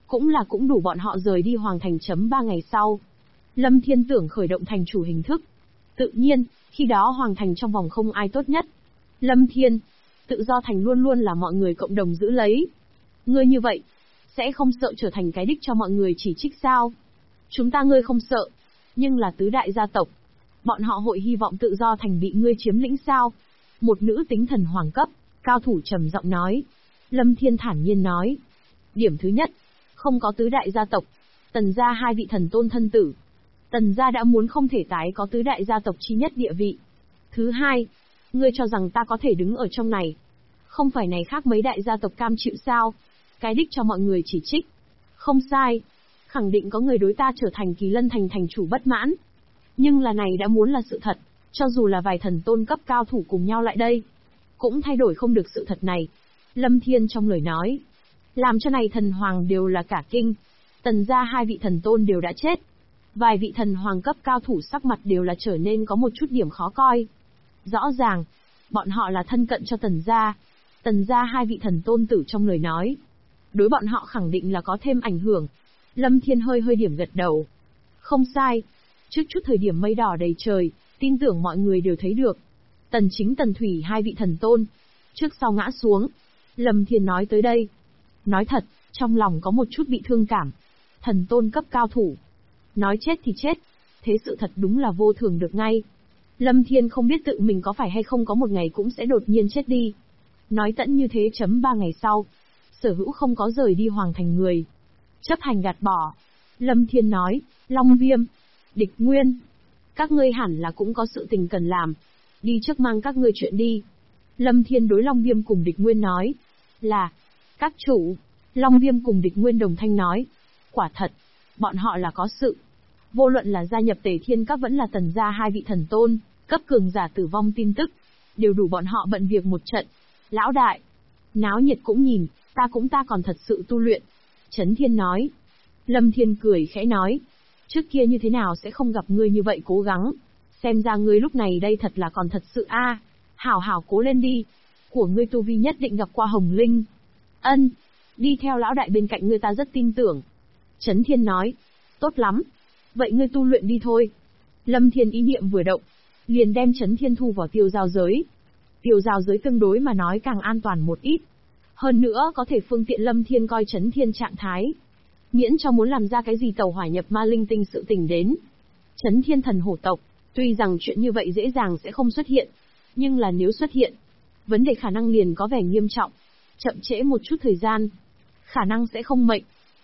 cũng đủ bọn họ rời đi Hoàng Thành chấm 3 ngày sau. Lâm Thiên tưởng khởi động thành chủ hình thức. Tự nhiên, khi đó Hoàng Thành trong vòng không ai tốt nhất. Lâm Thiên, tự do thành luôn luôn là mọi người cộng đồng giữ lấy. Ngươi như vậy, sẽ không sợ trở thành cái đích cho mọi người chỉ trích sao? Chúng ta ngươi không sợ, nhưng là tứ đại gia tộc. Bọn họ hội hy vọng tự do thành bị ngươi chiếm lĩnh sao? Một nữ tính thần hoàng cấp, cao thủ trầm giọng nói. Lâm Thiên thản nhiên nói. Điểm thứ nhất, không có tứ đại gia tộc. Tần gia hai vị thần tôn thân tử. Tần gia đã muốn không thể tái có tứ đại gia tộc chi nhất địa vị. Thứ hai, ngươi cho rằng ta có thể đứng ở trong này. Không phải này khác mấy đại gia tộc cam chịu sao? Cái đích cho mọi người chỉ trích. Không sai. Khẳng định có người đối ta trở thành Kỳ Lân Thành thành chủ bất mãn. Nhưng là này đã muốn là sự thật. Cho dù là vài thần tôn cấp cao thủ cùng nhau lại đây, cũng thay đổi không được sự thật này. Lâm Thiên trong lời nói, làm cho này thần hoàng đều là cả kinh. Tần gia hai vị thần tôn đều đã chết. Vài vị thần hoàng cấp cao thủ sắc mặt đều là trở nên có một chút điểm khó coi. Rõ ràng, bọn họ là thân cận cho tần gia. Tần gia hai vị thần tôn tử trong lời nói, đối bọn họ khẳng định là có thêm ảnh hưởng. Lâm Thiên hơi điểm gật đầu. Không sai. Trước chút thời điểm mây đỏ đầy trời, tin tưởng mọi người đều thấy được. Tần Chính Tần Thủy hai vị thần tôn, trước sau ngã xuống. Lâm Thiên nói tới đây. Nói thật, trong lòng có một chút bị thương cảm. Thần tôn cấp cao thủ. Nói chết thì chết. Thế sự thật đúng là vô thường được ngay. Lâm Thiên không biết tự mình có phải hay không có một ngày cũng sẽ đột nhiên chết đi. Nói tẫn như thế chấm 3 ngày sau. Sở hữu không có rời đi Hoàng Thành người. Chấp hành gạt bỏ. Lâm Thiên nói, Long Viêm, Địch Nguyên, các ngươi hẳn là cũng có sự tình cần làm. Đi trước mang các ngươi chuyện đi. Lâm Thiên đối Long Viêm cùng Địch Nguyên nói. Là, các chủ. Long Viêm cùng Địch Nguyên đồng thanh nói. Quả thật, bọn họ là có sự. Vô luận là gia nhập Tề Thiên Các vẫn là tần gia hai vị thần tôn, cấp cường giả tử vong tin tức, đều đủ bọn họ bận việc một trận. Lão đại, náo nhiệt cũng nhìn, ta còn thật sự tu luyện. Trấn Thiên nói. Lâm Thiên cười khẽ nói. Trước kia như thế nào sẽ không gặp ngươi như vậy cố gắng. Xem ra ngươi lúc này đây thật là còn thật sự a. Hảo cố lên đi. Của ngươi tu vi nhất định gặp qua Hồng Linh. Ân, đi theo lão đại bên cạnh ngươi ta rất tin tưởng. Trấn Thiên nói. Tốt lắm. Vậy ngươi tu luyện đi thôi. Lâm Thiên ý niệm vừa động, liền đem Trấn Thiên thu vào tiêu giao giới. Tiêu giao giới tương đối mà nói càng an toàn một ít. Hơn nữa có thể phương tiện Lâm Thiên coi Trấn Thiên trạng thái. Miễn cho muốn làm ra cái gì tàu hỏa nhập ma linh tinh sự tình đến. Trấn Thiên thần hổ tộc, tuy rằng chuyện như vậy dễ dàng sẽ không xuất hiện, nhưng là nếu xuất hiện, vấn đề khả năng liền có vẻ nghiêm trọng. Chậm trễ một chút thời gian, khả năng sẽ không mệnh.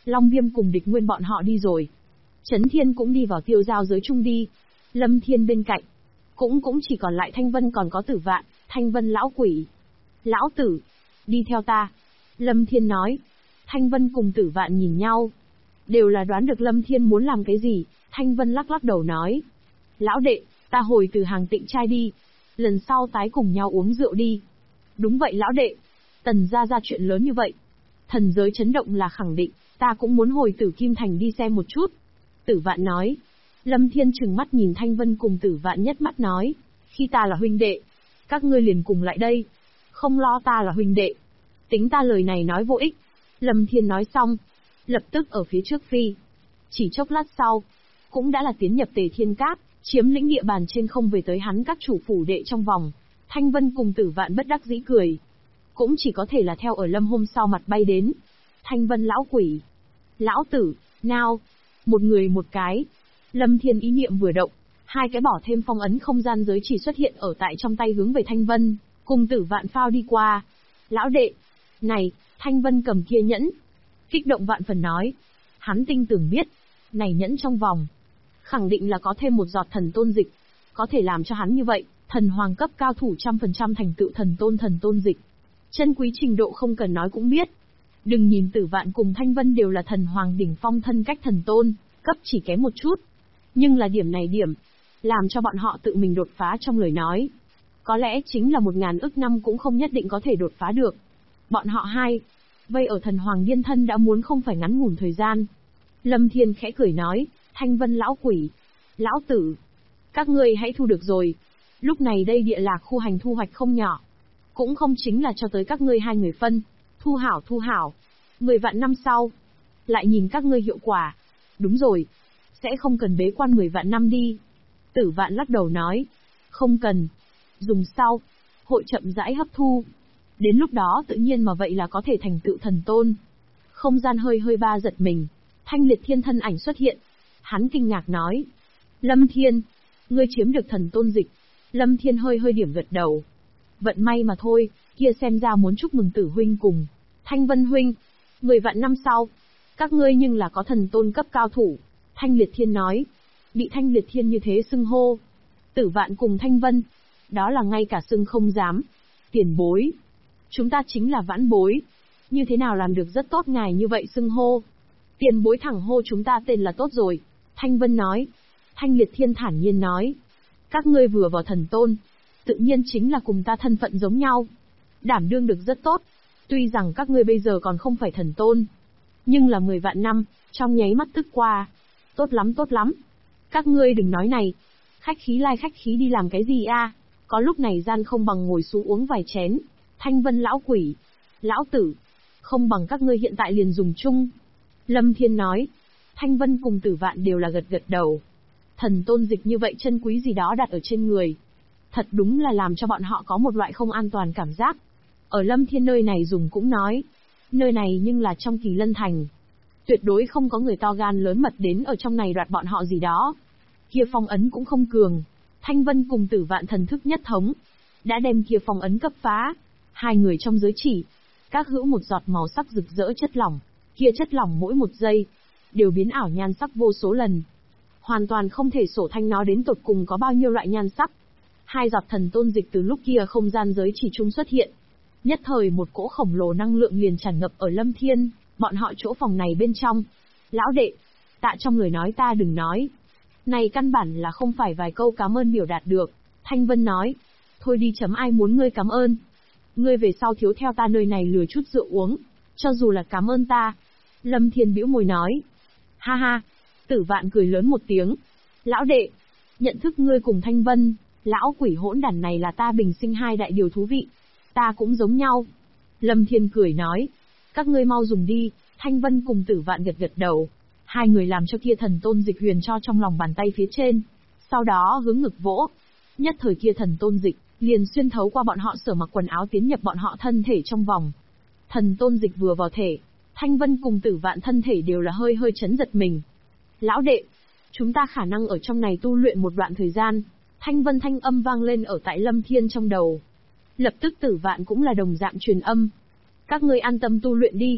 Long Viêm cùng Địch Nguyên bọn họ đi rồi. Chấn Thiên cũng đi vào tiêu giao giới chung đi. Lâm Thiên bên cạnh. Cũng chỉ còn lại Thanh Vân còn có Tử Vạn, Thanh Vân lão quỷ. Lão tử, đi theo ta. Lâm Thiên nói. Thanh Vân cùng Tử Vạn nhìn nhau. Đều là đoán được Lâm Thiên muốn làm cái gì, Thanh Vân lắc lắc đầu nói. Lão đệ, ta hồi từ hàng Tịnh trai đi. Lần sau tái cùng nhau uống rượu đi. Đúng vậy lão đệ. Tần gia ra chuyện lớn như vậy. Thần giới chấn động là khẳng định, ta cũng muốn hồi Tử Kim Thành đi xem một chút. Tử Vạn nói. Lâm Thiên trừng mắt nhìn Thanh Vân cùng Tử Vạn nhất mắt nói. Khi ta là huynh đệ, các ngươi liền cùng lại đây. Không lo ta là huynh đệ. Tính ta lời này nói vô ích. Lâm Thiên nói xong, lập tức ở phía trước phi. Chỉ chốc lát sau, cũng đã là tiến nhập Tề Thiên Cát, chiếm lĩnh địa bàn trên không về tới hắn các chủ phủ đệ trong vòng. Thanh Vân cùng Tử Vạn bất đắc dĩ cười. Cũng chỉ có thể là theo ở Lâm hôm sau mặt bay đến. Thanh Vân lão quỷ. Lão tử, nào. Một người một cái. Lâm Thiên ý niệm vừa động, hai cái bỏ thêm phong ấn không gian giới chỉ xuất hiện ở tại trong tay hướng về Thanh Vân, cùng Tử Vạn phao đi qua. Lão đệ. Này, Thanh Vân cầm kia nhẫn. Kích động vạn phần nói. Hắn tinh tưởng biết, này nhẫn trong vòng, khẳng định là có thêm một giọt thần tôn dịch. Có thể làm cho hắn như vậy, thần hoàng cấp cao thủ 100% thành tựu thần tôn dịch. Chân quý trình độ không cần nói cũng biết. Đừng nhìn Tử Vạn cùng Thanh Vân đều là thần hoàng đỉnh phong thân cách thần tôn, cấp chỉ kém một chút. Nhưng là điểm này điểm, làm cho bọn họ tự mình đột phá trong lời nói. Có lẽ chính là 1000 ức năm cũng không nhất định có thể đột phá được. Bọn họ hai, vây ở thần hoàng điên thân đã muốn không phải ngắn ngủn thời gian. Lâm Thiên khẽ cười nói, Thanh Vân lão quỷ, lão tử, các ngươi hãy thu được rồi. Lúc này đây địa lạc khu hành thu hoạch không nhỏ. Cũng không chính là cho tới các ngươi hai người phân. Thu hảo. 10 vạn năm sau, lại nhìn các ngươi hiệu quả. Đúng rồi, sẽ không cần bế quan 10 vạn năm đi. Tử Vạn lắc đầu nói, không cần. Dùng sau, hội chậm rãi hấp thu. Đến lúc đó tự nhiên mà vậy là có thể thành tựu thần tôn. Không gian hơi ba giật mình. Thanh Liệt Thiên thân ảnh xuất hiện. Hắn kinh ngạc nói, Lâm Thiên, ngươi chiếm được thần tôn dịch. Lâm Thiên hơi điểm gật đầu. Vận may mà thôi, kia xem ra muốn chúc mừng Tử huynh cùng Thanh Vân huynh. 10 vạn năm sau, các ngươi nhưng là có thần tôn cấp cao thủ. Thanh Liệt Thiên nói. Bị Thanh Liệt Thiên như thế xưng hô. Tử Vạn cùng Thanh Vân, đó là ngay cả xưng không dám. Tiền bối. Chúng ta chính là vãn bối. Như thế nào làm được rất tốt ngài như vậy xưng hô. Tiền bối thẳng hô chúng ta tên là tốt rồi. Thanh Vân nói. Thanh Liệt Thiên thản nhiên nói. Các ngươi vừa vào thần tôn, tự nhiên chính là cùng ta thân phận giống nhau. Đảm đương được rất tốt. Tuy rằng các ngươi bây giờ còn không phải thần tôn, nhưng là 10 vạn năm, trong nháy mắt tức qua. Tốt lắm. Các ngươi đừng nói này. Khách khí lai khách khí đi làm cái gì a? Có lúc này gian không bằng ngồi xuống uống vài chén. Thanh Vân lão quỷ. Lão tử. Không bằng các ngươi hiện tại liền dùng chung. Lâm Thiên nói. Thanh Vân cùng Tử Vạn đều là gật đầu. Thần tôn dịch như vậy chân quý gì đó đặt ở trên người. Thật đúng là làm cho bọn họ có một loại không an toàn cảm giác. Ở Lâm Thiên nơi này dùng cũng nói. Nơi này nhưng là trong Kỳ Lân Thành. Tuyệt đối không có người to gan lớn mật đến ở trong này đoạt bọn họ gì đó. Kia phong ấn cũng không cường. Thanh Vân cùng Tử Vạn thần thức nhất thống. Đã đem kia phong ấn cấp phá. Hai người trong giới chỉ. Các hữu một giọt màu sắc rực rỡ chất lỏng. Kia chất lỏng mỗi một giây đều biến ảo nhan sắc vô số lần. Hoàn toàn không thể sổ thanh nó đến tột cùng có bao nhiêu loại nhan sắc. Hai giọt thần tôn dịch từ lúc kia không gian giới chỉ chung xuất hiện. Nhất thời một cỗ khổng lồ năng lượng liền tràn ngập ở Lâm Thiên, bọn họ chỗ phòng này bên trong. Lão đệ, tạ trong lời nói ta đừng nói. Này căn bản là không phải vài câu cảm ơn biểu đạt được. Thanh Vân nói, thôi đi chấm ai muốn ngươi cảm ơn. Ngươi về sau thiếu theo ta nơi này lừa chút rượu uống, cho dù là cảm ơn ta. Lâm Thiên bĩu môi nói, ha ha. Tử Vạn cười lớn một tiếng. Lão đệ, nhận thức ngươi cùng Thanh Vân, lão quỷ hỗn đản này là ta bình sinh hai đại điều thú vị. Ta cũng giống nhau. Lâm Thiên cười nói, các ngươi mau dùng đi. Thanh Vân cùng Tử Vạn gật đầu. Hai người làm cho kia thần tôn dịch huyền cho trong lòng bàn tay phía trên. Sau đó hướng ngực vỗ. Nhất thời kia thần tôn dịch liền xuyên thấu qua bọn họ sở mặc quần áo tiến nhập bọn họ thân thể trong vòng. Thần tôn dịch vừa vào thể, Thanh Vân cùng Tử Vạn thân thể đều là hơi chấn giật mình. Lão đệ, chúng ta khả năng ở trong này tu luyện một đoạn thời gian. Thanh Vân thanh âm vang lên ở tại Lâm Thiên trong đầu. Lập tức Tử Vạn cũng là đồng dạng truyền âm. Các ngươi an tâm tu luyện đi.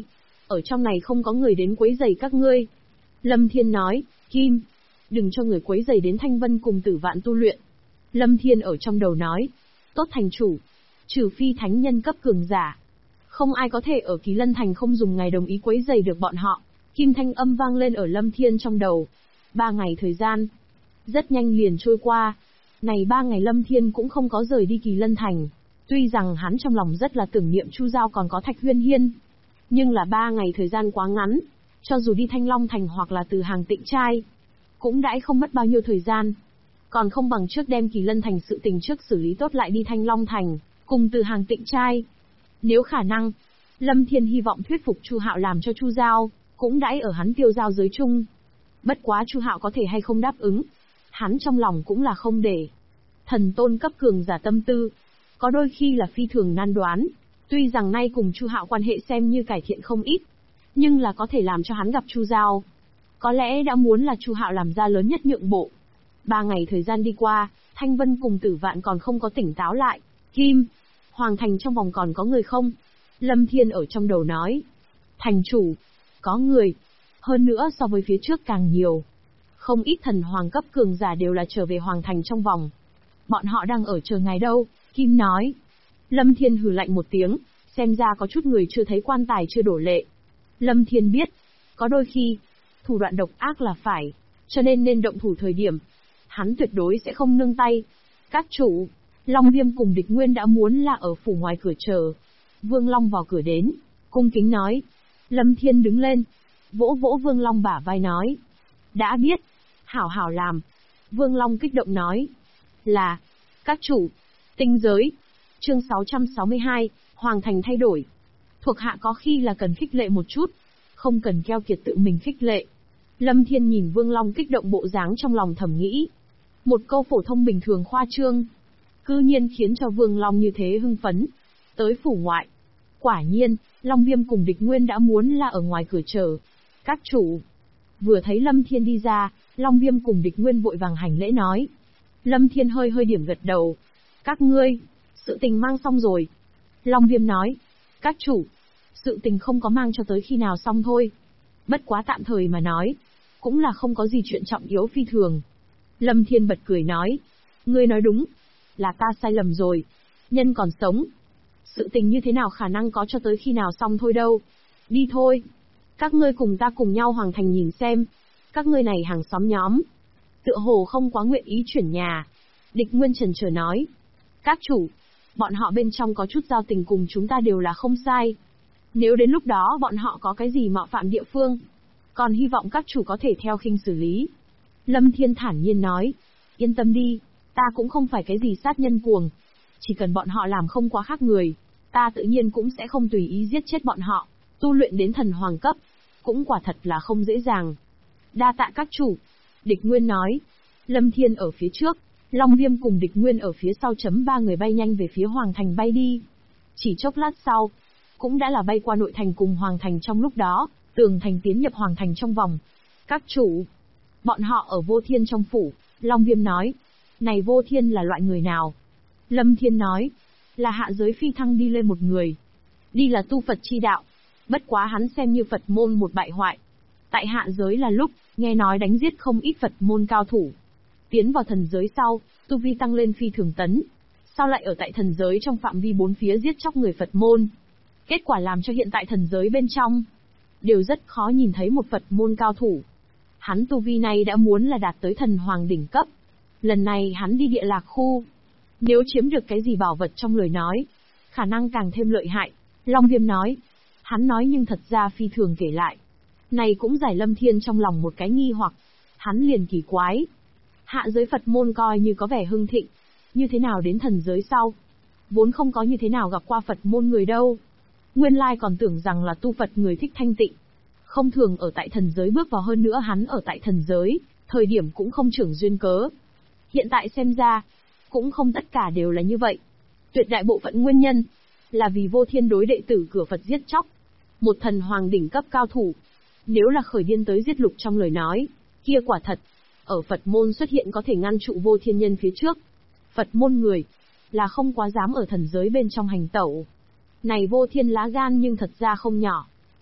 ở trong này không có người đến quấy rầy các ngươi. Lâm Thiên nói, Kim, đừng cho người quấy rầy đến Thanh Vân cùng Tử Vạn tu luyện. Lâm Thiên ở trong đầu nói, tốt thành chủ, trừ phi thánh nhân cấp cường giả. Không ai có thể ở Kỳ Lân Thành không dùng ngày đồng ý quấy rầy được bọn họ. Kim thanh âm vang lên ở Lâm Thiên trong đầu. 3 ngày thời gian, rất nhanh liền trôi qua. Này 3 ngày Lâm Thiên cũng không có rời đi Kỳ Lân Thành. Tuy rằng hắn trong lòng rất là tưởng niệm Chu Giao còn có Thạch Huyên Hiên. Nhưng là 3 ngày thời gian quá ngắn. Cho dù đi Thanh Long Thành hoặc là từ Hàng Tịnh Trai, cũng đã không mất bao nhiêu thời gian. Còn không bằng trước đem Kỳ Lân Thành sự tình trước xử lý tốt lại đi Thanh Long Thành, cùng từ Hàng Tịnh Trai. Nếu khả năng, Lâm Thiên hy vọng thuyết phục Chu Hạo làm cho Chu Giao, cũng đãi ở hắn Tiêu Giao giới chung. Bất quá Chu Hạo có thể hay không đáp ứng, hắn trong lòng cũng là không để. Thần tôn cấp cường giả tâm tư, có đôi khi là phi thường nan đoán. Tuy rằng nay cùng Chu Hạo quan hệ xem như cải thiện không ít, nhưng là có thể làm cho hắn gặp Chu Giao. Có lẽ đã muốn là Chu Hạo làm ra lớn nhất nhượng bộ. 3 ngày thời gian đi qua, Thanh Vân cùng Tử Vạn còn không có tỉnh táo lại. Kim, Hoàng Thành trong vòng còn có người không? Lâm Thiên ở trong đầu nói. Thành chủ, có người. Hơn nữa so với phía trước càng nhiều. Không ít thần hoàng cấp cường giả đều là trở về Hoàng Thành trong vòng. Bọn họ đang ở chờ ngài đâu, Kim nói. Lâm Thiên hừ lạnh một tiếng, xem ra có chút người chưa thấy quan tài chưa đổ lệ. Lâm Thiên biết, có đôi khi, thủ đoạn độc ác là phải, cho nên động thủ thời điểm. Hắn tuyệt đối sẽ không nương tay. Các chủ, Long Viêm cùng Địch Nguyên đã muốn là ở phủ ngoài cửa chờ. Vương Long vào cửa đến, cung kính nói. Lâm Thiên đứng lên, vỗ vỗ Vương Long bả vai nói. Đã biết, hảo hảo làm. Vương Long kích động nói. Là, các chủ, tinh giới. Chương 662, Hoàng Thành thay đổi. Thuộc hạ có khi là cần khích lệ một chút, không cần keo kiệt tự mình khích lệ. Lâm Thiên nhìn Vương Long kích động bộ dáng trong lòng thầm nghĩ. Một câu phổ thông bình thường khoa trương, cư nhiên khiến cho Vương Long như thế hưng phấn. Tới phủ ngoại. Quả nhiên, Long Viêm cùng Địch Nguyên đã muốn là ở ngoài cửa chờ. Các chủ. Vừa thấy Lâm Thiên đi ra, Long Viêm cùng Địch Nguyên vội vàng hành lễ nói. Lâm Thiên hơi hơi điểm gật đầu. Các ngươi, sự tình mang xong rồi. Long Viêm nói. Các chủ, sự tình không có mang cho tới khi nào xong thôi. Bất quá tạm thời mà nói, cũng là không có gì chuyện trọng yếu phi thường. Lâm Thiên bật cười nói. Ngươi nói đúng, là ta sai lầm rồi. Nhân còn sống, sự tình như thế nào khả năng có cho tới khi nào xong thôi đâu. Đi thôi. Các ngươi cùng ta cùng nhau Hoàng Thành nhìn xem. Các ngươi này hàng xóm nhóm, tựa hồ không quá nguyện ý chuyển nhà. Địch Nguyên chần chờ nói. Các chủ, bọn họ bên trong có chút giao tình cùng chúng ta đều là không sai. Nếu đến lúc đó bọn họ có cái gì mạo phạm địa phương, còn hy vọng các chủ có thể theo khinh xử lý. Lâm Thiên thản nhiên nói. Yên tâm đi, ta cũng không phải cái gì sát nhân cuồng. Chỉ cần bọn họ làm không quá khác người, ta tự nhiên cũng sẽ không tùy ý giết chết bọn họ. Tu luyện đến thần hoàng cấp, cũng quả thật là không dễ dàng. Đa tạ các chủ. Địch Nguyên nói. Lâm Thiên ở phía trước, Long Viêm cùng Địch Nguyên ở phía sau. 3 người bay nhanh về phía Hoàng Thành bay đi. Chỉ chốc lát sau, cũng đã là bay qua nội thành cùng Hoàng Thành trong lúc đó, tường thành tiến nhập Hoàng Thành trong vòng. Các chủ, bọn họ ở Vô Thiên trong phủ. Long Viêm nói. Này Vô Thiên là loại người nào? Lâm Thiên nói. Là hạ giới phi thăng đi lên một người. Đi là tu Phật chi đạo. Bất quá hắn xem như Phật môn một bại hoại. Tại hạ giới là lúc, nghe nói đánh giết không ít Phật môn cao thủ. Tiến vào thần giới sau, tu vi tăng lên phi thường tấn. Sao lại ở tại thần giới trong phạm vi 4 phía giết chóc người Phật môn? Kết quả làm cho hiện tại thần giới bên trong, đều rất khó nhìn thấy một Phật môn cao thủ. Hắn tu vi này đã muốn là đạt tới thần hoàng đỉnh cấp. Lần này hắn đi địa lạc khu. Nếu chiếm được cái gì bảo vật trong lời nói, khả năng càng thêm lợi hại. Long Viêm nói. Hắn nói nhưng thật ra phi thường kể lại. Này cũng giải Lâm Thiên trong lòng một cái nghi hoặc. Hắn liền kỳ quái. Hạ giới Phật môn coi như có vẻ hưng thịnh. Như thế nào đến thần giới sau? Vốn không có như thế nào gặp qua Phật môn người đâu. Nguyên lai còn tưởng rằng là tu Phật người thích thanh tịnh. Không thường ở tại thần giới bước vào, hơn nữa hắn ở tại thần giới, thời điểm cũng không trưởng duyên cớ. Hiện tại xem ra, cũng không tất cả đều là như vậy. Tuyệt đại bộ phận nguyên nhân, là vì Vô Thiên đối đệ tử cửa Phật giết chóc. Một thần hoàng đỉnh cấp cao thủ. Nếu là khởi điên tới giết lục trong lời nói, kia quả thật, ở Phật môn xuất hiện có thể ngăn trụ Vô Thiên nhân phía trước. Phật môn người, là không quá dám ở thần giới bên trong hành tẩu. Này Vô Thiên lá gan nhưng thật ra không nhỏ.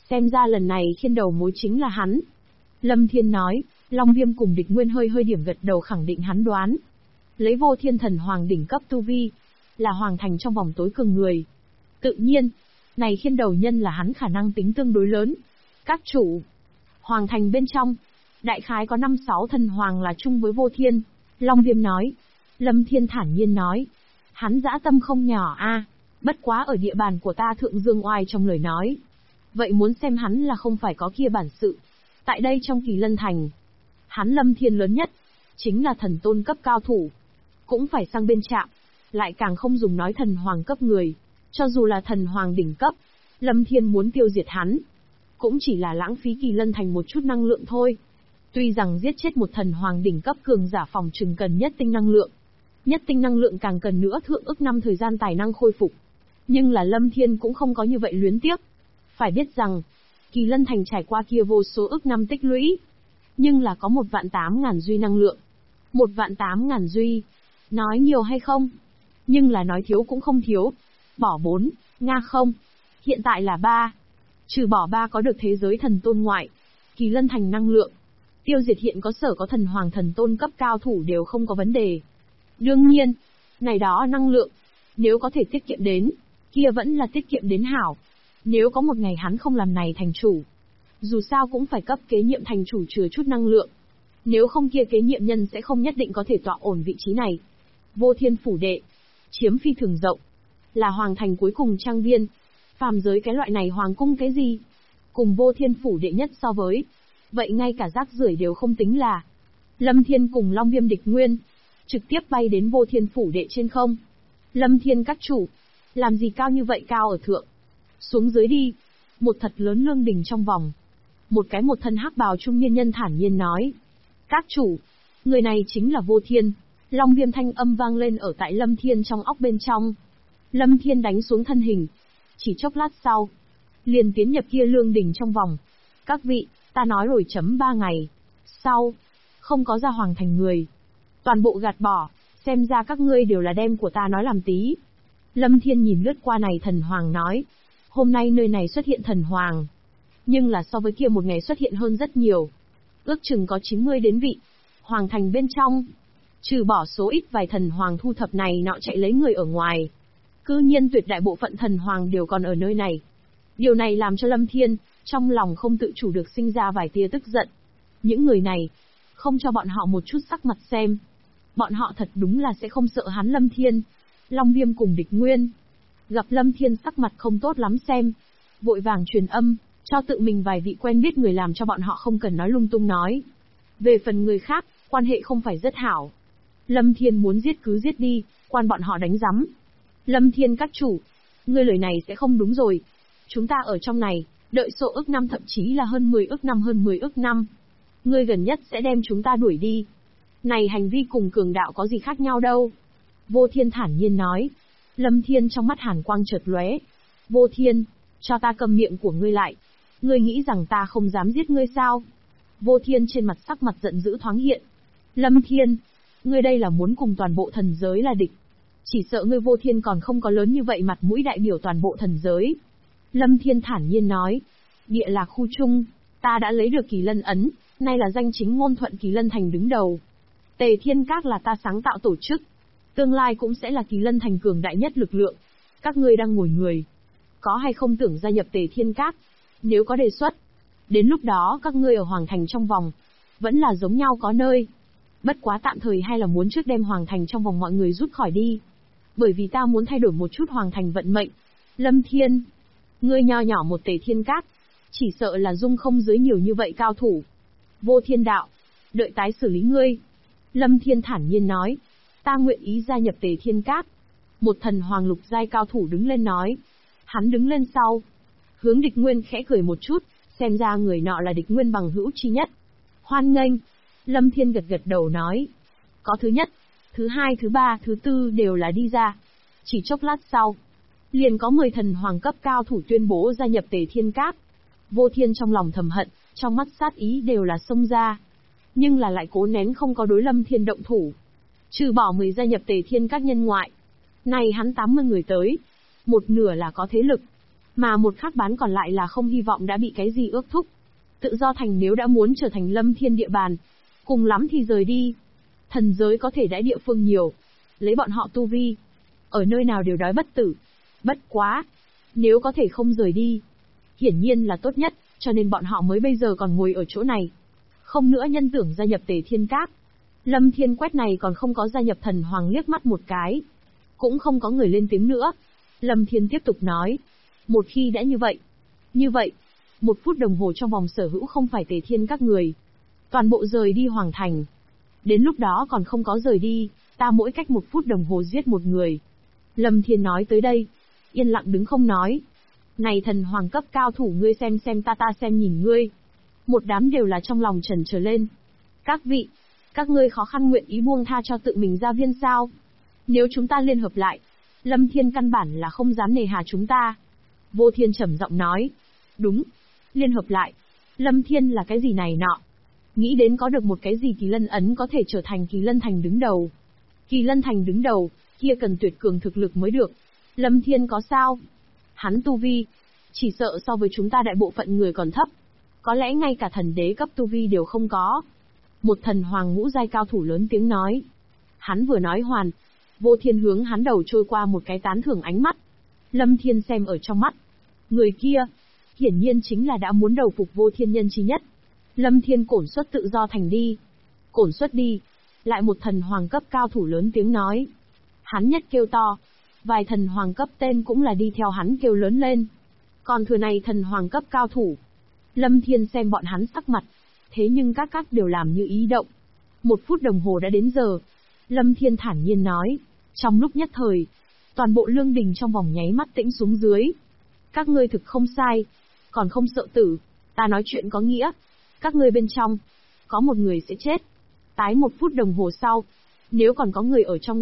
Xem ra lần này khiên đầu mối chính là hắn. Lâm Thiên nói, Long Viêm cùng Địch Nguyên hơi hơi điểm gật đầu khẳng định hắn đoán. Lấy Vô Thiên Thần Hoàng đỉnh cấp tu vi, là hoàng thành trong vòng tối cường người. Tự nhiên, này khiên đầu nhân là hắn khả năng tính tương đối lớn. Các chủ, hoàng thành bên trong, đại khái có 5-6 thần hoàng là chung với Vô Thiên. Long Viêm nói. Lâm Thiên thản nhiên nói, hắn dã tâm không nhỏ a, bất quá ở địa bàn của ta Thượng Dương Oai trong lời nói. Vậy muốn xem hắn là không phải có kia bản sự. Tại đây trong Kỳ Lân Thành, hắn Lâm Thiên lớn nhất, chính là thần tôn cấp cao thủ. Cũng phải sang bên chạm, lại càng không dùng nói thần hoàng cấp người. Cho dù là thần hoàng đỉnh cấp, Lâm Thiên muốn tiêu diệt hắn, cũng chỉ là lãng phí Kỳ Lân Thành một chút năng lượng thôi. Tuy rằng giết chết một thần hoàng đỉnh cấp cường giả phòng trừng cần nhất tinh năng lượng. Nhất tinh năng lượng càng cần nữa thượng ức năm thời gian tài năng khôi phục. Nhưng là Lâm Thiên cũng không có như vậy luyến tiếc. Phải biết rằng, Kỳ Lân Thành trải qua kia vô số ức năm tích lũy. Nhưng là có 1.800.000 duy năng lượng. 1.800.000 duy. Nói nhiều hay không? Nhưng là nói thiếu cũng không thiếu. Bỏ 4, Nga không. Hiện tại là 3. Trừ bỏ 3 có được thế giới thần tôn ngoại. Kỳ Lân Thành năng lượng. Tiêu diệt hiện có sở có thần hoàng thần tôn cấp cao thủ đều không có vấn đề. Đương nhiên, này đó năng lượng, nếu có thể tiết kiệm đến, kia vẫn là tiết kiệm đến hảo. Nếu có một ngày hắn không làm này thành chủ, dù sao cũng phải cấp kế nhiệm thành chủ chừa chút năng lượng. Nếu không kia kế nhiệm nhân sẽ không nhất định có thể tọa ổn vị trí này. Vô Thiên phủ đệ, chiếm phi thường rộng, là hoàng thành cuối cùng trang viên. Phàm giới cái loại này hoàng cung cái gì, cùng Vô Thiên phủ đệ nhất so với, vậy ngay cả rác rưởi đều không tính là. Lâm Thiên cùng Long Viêm Địch Nguyên trực tiếp bay đến Vô Thiên phủ đệ trên không. Lâm Thiên các chủ, làm gì cao như vậy cao ở thượng? Xuống dưới đi. Một thật lớn lương đình trong vòng. Một thân hắc bào trung niên nhân thản nhiên nói. Các chủ, người này chính là Vô Thiên. Long Viêm thanh âm vang lên ở tại Lâm Thiên trong óc bên trong. Lâm Thiên đánh xuống thân hình. Chỉ chốc lát sau, liền tiến nhập kia lương đình trong vòng. Các vị, ta nói rồi chấm 3 ngày. Sau, không có ra hoàng thành người. Toàn bộ gạt bỏ, xem ra các ngươi đều là đem của ta nói làm tí. Lâm Thiên nhìn lướt qua này thần hoàng nói. Hôm nay nơi này xuất hiện thần hoàng. Nhưng là so với kia một ngày xuất hiện hơn rất nhiều. Ước chừng có 90 đến vị. Hoàng thành bên trong, trừ bỏ số ít vài thần hoàng thu thập này nọ chạy lấy người ở ngoài, cư nhiên tuyệt đại bộ phận thần hoàng đều còn ở nơi này. Điều này làm cho Lâm Thiên, trong lòng không tự chủ được sinh ra vài tia tức giận. Những người này, không cho bọn họ một chút sắc mặt xem. Bọn họ thật đúng là sẽ không sợ hắn Lâm Thiên. Long Viêm cùng Địch Nguyên gặp Lâm Thiên sắc mặt không tốt lắm xem, vội vàng truyền âm, cho tự mình vài vị quen biết người làm cho bọn họ không cần nói lung tung nói. Về phần người khác, quan hệ không phải rất hảo. Lâm Thiên muốn giết cứ giết đi, quan bọn họ đánh rắm. Lâm Thiên các chủ, ngươi lời này sẽ không đúng rồi. Chúng ta ở trong này, đợi số ức năm thậm chí là hơn 10 ức năm hơn 10 ức năm. Ngươi gần nhất sẽ đem chúng ta đuổi đi. Này hành vi cùng cường đạo có gì khác nhau đâu. Vô Thiên thản nhiên nói. Lâm Thiên trong mắt hàn quang chợt lóe. Vô Thiên, cho ta cầm miệng của ngươi lại. Ngươi nghĩ rằng ta không dám giết ngươi sao? Vô Thiên trên mặt sắc mặt giận dữ thoáng hiện. Lâm Thiên, ngươi đây là muốn cùng toàn bộ thần giới là địch. Chỉ sợ ngươi Vô Thiên còn không có lớn như vậy mặt mũi đại biểu toàn bộ thần giới. Lâm Thiên thản nhiên nói. Địa Lạc khu chung, ta đã lấy được Kỳ Lân ấn, nay là danh chính ngôn thuận Kỳ Lân Thành đứng đầu. Tề Thiên Các là ta sáng tạo tổ chức. Tương lai cũng sẽ là Kỳ Lân Thành cường đại nhất lực lượng. Các ngươi đang ngồi người, có hay không tưởng gia nhập Tề Thiên Các? Nếu có đề xuất, đến lúc đó các ngươi ở Hoàng Thành trong vòng, vẫn là giống nhau có nơi. Bất quá tạm thời hay là muốn trước đem Hoàng Thành trong vòng mọi người rút khỏi đi. Bởi vì ta muốn thay đổi một chút Hoàng Thành vận mệnh. Lâm Thiên, ngươi nho nhỏ một Tề Thiên Các, chỉ sợ là dung không dưới nhiều như vậy cao thủ. Vô Thiên đạo, đợi tái xử lý ngươi. Lâm Thiên thản nhiên nói, ta nguyện ý gia nhập Tề Thiên Các. Một thần hoàng lục giai cao thủ đứng lên nói. Hắn đứng lên sau, hướng Địch Nguyên khẽ cười một chút, xem ra người nọ là Địch Nguyên bằng hữu chi nhất. Hoan nghênh. Lâm Thiên gật gật đầu nói. Có thứ nhất, thứ hai, thứ ba, thứ tư đều là đi ra. Chỉ chốc lát sau, liền có 10 thần hoàng cấp cao thủ tuyên bố gia nhập Tề Thiên Các. Vô Thiên trong lòng thầm hận, trong mắt sát ý đều là xông ra. Nhưng là lại cố nén không có đối Lâm Thiên động thủ. Trừ bỏ 10 gia nhập Tề Thiên Các nhân ngoại. Này hắn 80 người tới. Một nửa là có thế lực. Mà một khác bán còn lại là không hy vọng đã bị cái gì ước thúc. Tự do thành nếu đã muốn trở thành Lâm Thiên địa bàn, cùng lắm thì rời đi. Thần giới có thể đãi địa phương nhiều, lấy bọn họ tu vi, ở nơi nào đều đói bất tử. Bất quá, nếu có thể không rời đi, hiển nhiên là tốt nhất, cho nên bọn họ mới bây giờ còn ngồi ở chỗ này. Không nữa nhân tưởng gia nhập Tề Thiên Các. Lâm Thiên Quét này còn không có gia nhập Thần Hoàng liếc mắt một cái. Cũng không có người lên tiếng nữa. Lâm Thiên tiếp tục nói. Một khi đã như vậy, 1 phút đồng hồ trong vòng sở hữu không phải Tề Thiên Các người, toàn bộ rời đi Hoàng Thành. Đến lúc đó còn không có rời đi, ta mỗi cách 1 phút đồng hồ giết một người. Lâm Thiên nói tới đây, yên lặng đứng không nói. Này thần hoàng cấp cao thủ ngươi xem ta xem nhìn ngươi. Một đám đều là trong lòng chần chờ lên. Các vị, các ngươi khó khăn nguyện ý buông tha cho tự mình ra viên sao? Nếu chúng ta liên hợp lại, Lâm Thiên căn bản là không dám nề hà chúng ta. Vô Thiên trầm giọng nói. Đúng, liên hợp lại. Lâm Thiên là cái gì này nọ? Nghĩ đến có được một cái gì Kỳ Lân ấn có thể trở thành Kỳ Lân Thành đứng đầu. Kỳ Lân Thành đứng đầu, kia cần tuyệt cường thực lực mới được. Lâm Thiên có sao? Hắn tu vi, chỉ sợ so với chúng ta đại bộ phận người còn thấp. Có lẽ ngay cả thần đế cấp tu vi đều không có. Một thần hoàng ngũ giai cao thủ lớn tiếng nói. Hắn vừa nói hoàn, Vô Thiên hướng hắn đầu trôi qua một cái tán thưởng ánh mắt. Lâm Thiên xem ở trong mắt. Người kia, hiển nhiên chính là đã muốn đầu phục Vô Thiên nhân chi nhất. Lâm Thiên cổn xuất tự do thành đi. Cổn xuất đi. Lại một thần hoàng cấp cao thủ lớn tiếng nói. Hắn nhất kêu to. Vài thần hoàng cấp tên cũng là đi theo hắn kêu lớn lên. Còn thừa này thần hoàng cấp cao thủ. Lâm Thiên xem bọn hắn sắc mặt. Thế nhưng các đều làm như ý động. 1 phút đồng hồ đã đến giờ. Lâm Thiên thản nhiên nói. Trong lúc nhất thời, toàn bộ lương đình trong vòng nháy mắt tĩnh xuống dưới. Các ngươi thực không sai. Còn không sợ tử. Ta nói chuyện có nghĩa. Các ngươi bên trong, có một người sẽ chết. Tái 1 phút đồng hồ sau, nếu còn có người ở trong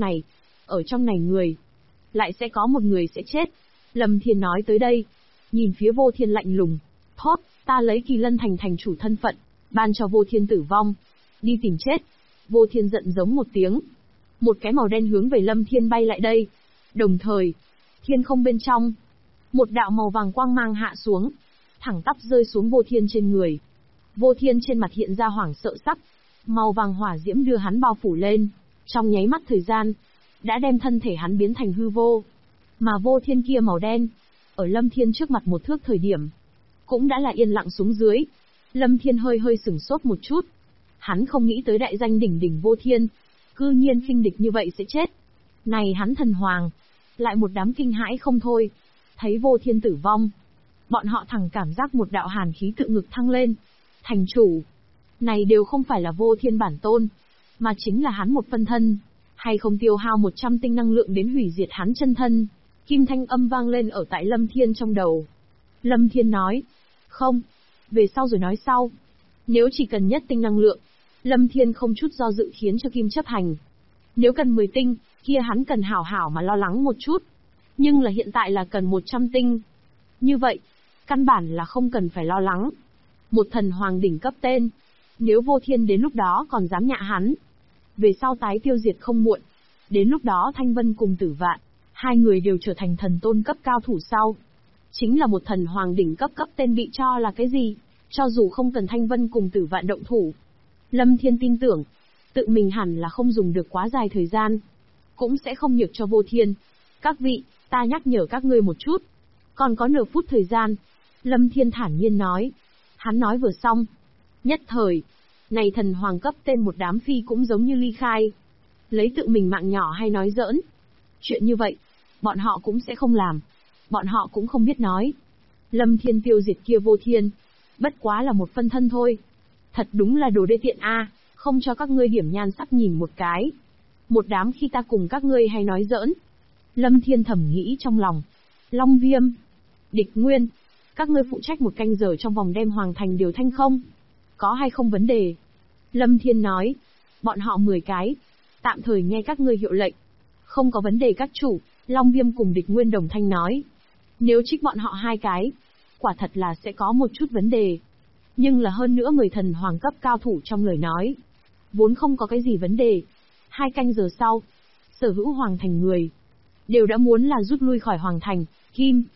này người, lại sẽ có một người sẽ chết. Lâm Thiên nói tới đây, nhìn phía Vô Thiên lạnh lùng. Thốt, ta lấy Kỳ Lân Thành thành chủ thân phận, ban cho Vô Thiên tử vong. Đi tìm chết. Vô Thiên giận giống một tiếng. Một cái màu đen hướng về Lâm Thiên bay lại đây. Đồng thời, thiên không bên trong, một đạo màu vàng quang mang hạ xuống, thẳng tắp rơi xuống Vô Thiên trên người. Vô Thiên trên mặt hiện ra hoảng sợ sắc. Màu vàng hỏa diễm đưa hắn bao phủ lên. Trong nháy mắt thời gian, đã đem thân thể hắn biến thành hư vô. Mà Vô Thiên kia màu đen, ở Lâm Thiên trước mặt 1 thước thời điểm, cũng đã là yên lặng xuống dưới. Lâm Thiên hơi sửng sốt một chút. Hắn không nghĩ tới đại danh đỉnh đỉnh Vô Thiên, cư nhiên khinh địch như vậy sẽ chết. Này hắn thần hoàng, lại một đám kinh hãi không thôi. Thấy Vô Thiên tử vong, bọn họ thẳng cảm giác một đạo hàn khí tự ngực thăng lên. Thành chủ, này đều không phải là Vô Thiên bản tôn, mà chính là hắn một phân thân, hay không tiêu hao 100 tinh năng lượng đến hủy diệt hắn chân thân. Kim thanh âm vang lên ở tại Lâm Thiên trong đầu. Lâm Thiên nói, không, về sau rồi nói sau. Nếu chỉ cần nhất tinh năng lượng, Lâm Thiên không chút do dự khiến cho Kim chấp hành. Nếu cần 10 tinh, kia hắn cần hảo hảo mà lo lắng một chút. Nhưng là hiện tại là cần 100 tinh. Như vậy, căn bản là không cần phải lo lắng. Một thần hoàng đỉnh cấp tên, nếu Vô Thiên đến lúc đó còn dám nhạ hắn, về sau tái tiêu diệt không muộn. Đến lúc đó Thanh Vân cùng Tử Vạn, hai người đều trở thành thần tôn cấp cao thủ sau. Chính là một thần hoàng đỉnh cấp tên bị cho là cái gì, cho dù không cần Thanh Vân cùng Tử Vạn động thủ. Lâm Thiên tin tưởng, tự mình hẳn là không dùng được quá dài thời gian, cũng sẽ không nhược cho Vô Thiên. Các vị, ta nhắc nhở các ngươi một chút, còn có nửa phút thời gian. Lâm Thiên thản nhiên nói. Hắn nói vừa xong, nhất thời, này thần hoàng cấp tên một đám phi cũng giống như ly khai. Lấy tự mình mạng nhỏ hay nói giỡn. Chuyện như vậy, bọn họ cũng sẽ không làm. Bọn họ cũng không biết nói. Lâm Thiên tiêu diệt kia Vô Thiên, bất quá là một phân thân thôi. Thật đúng là đồ đê tiện a, không cho các ngươi điểm nhan sắc nhìn một cái. Một đám khi ta cùng các ngươi hay nói giỡn. Lâm Thiên thầm nghĩ trong lòng. Long Viêm, Địch Nguyên, các ngươi phụ trách 1 canh giờ trong vòng đem Hoàng Thành điều thanh không? Có hay không vấn đề? Lâm Thiên nói. Bọn họ 10 cái. Tạm thời nghe các ngươi hiệu lệnh. Không có vấn đề các chủ. Long Viêm cùng Địch Nguyên đồng thanh nói. Nếu trích bọn họ 2 cái, quả thật là sẽ có một chút vấn đề. Nhưng là hơn nữa người thần hoàng cấp cao thủ trong lời nói, vốn không có cái gì vấn đề. 2 canh giờ sau, sở hữu Hoàng Thành người đều đã muốn là rút lui khỏi Hoàng Thành. Kim,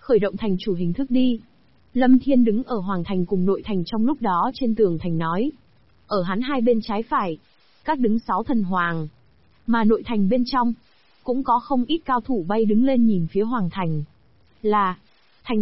khởi động thành chủ hình thức đi. Lâm Thiên đứng ở Hoàng Thành cùng nội thành trong lúc đó trên tường thành nói. Ở hắn hai bên trái phải, các đứng 6 thần hoàng. Mà nội thành bên trong, cũng có không ít cao thủ bay đứng lên nhìn phía Hoàng Thành. Là, thành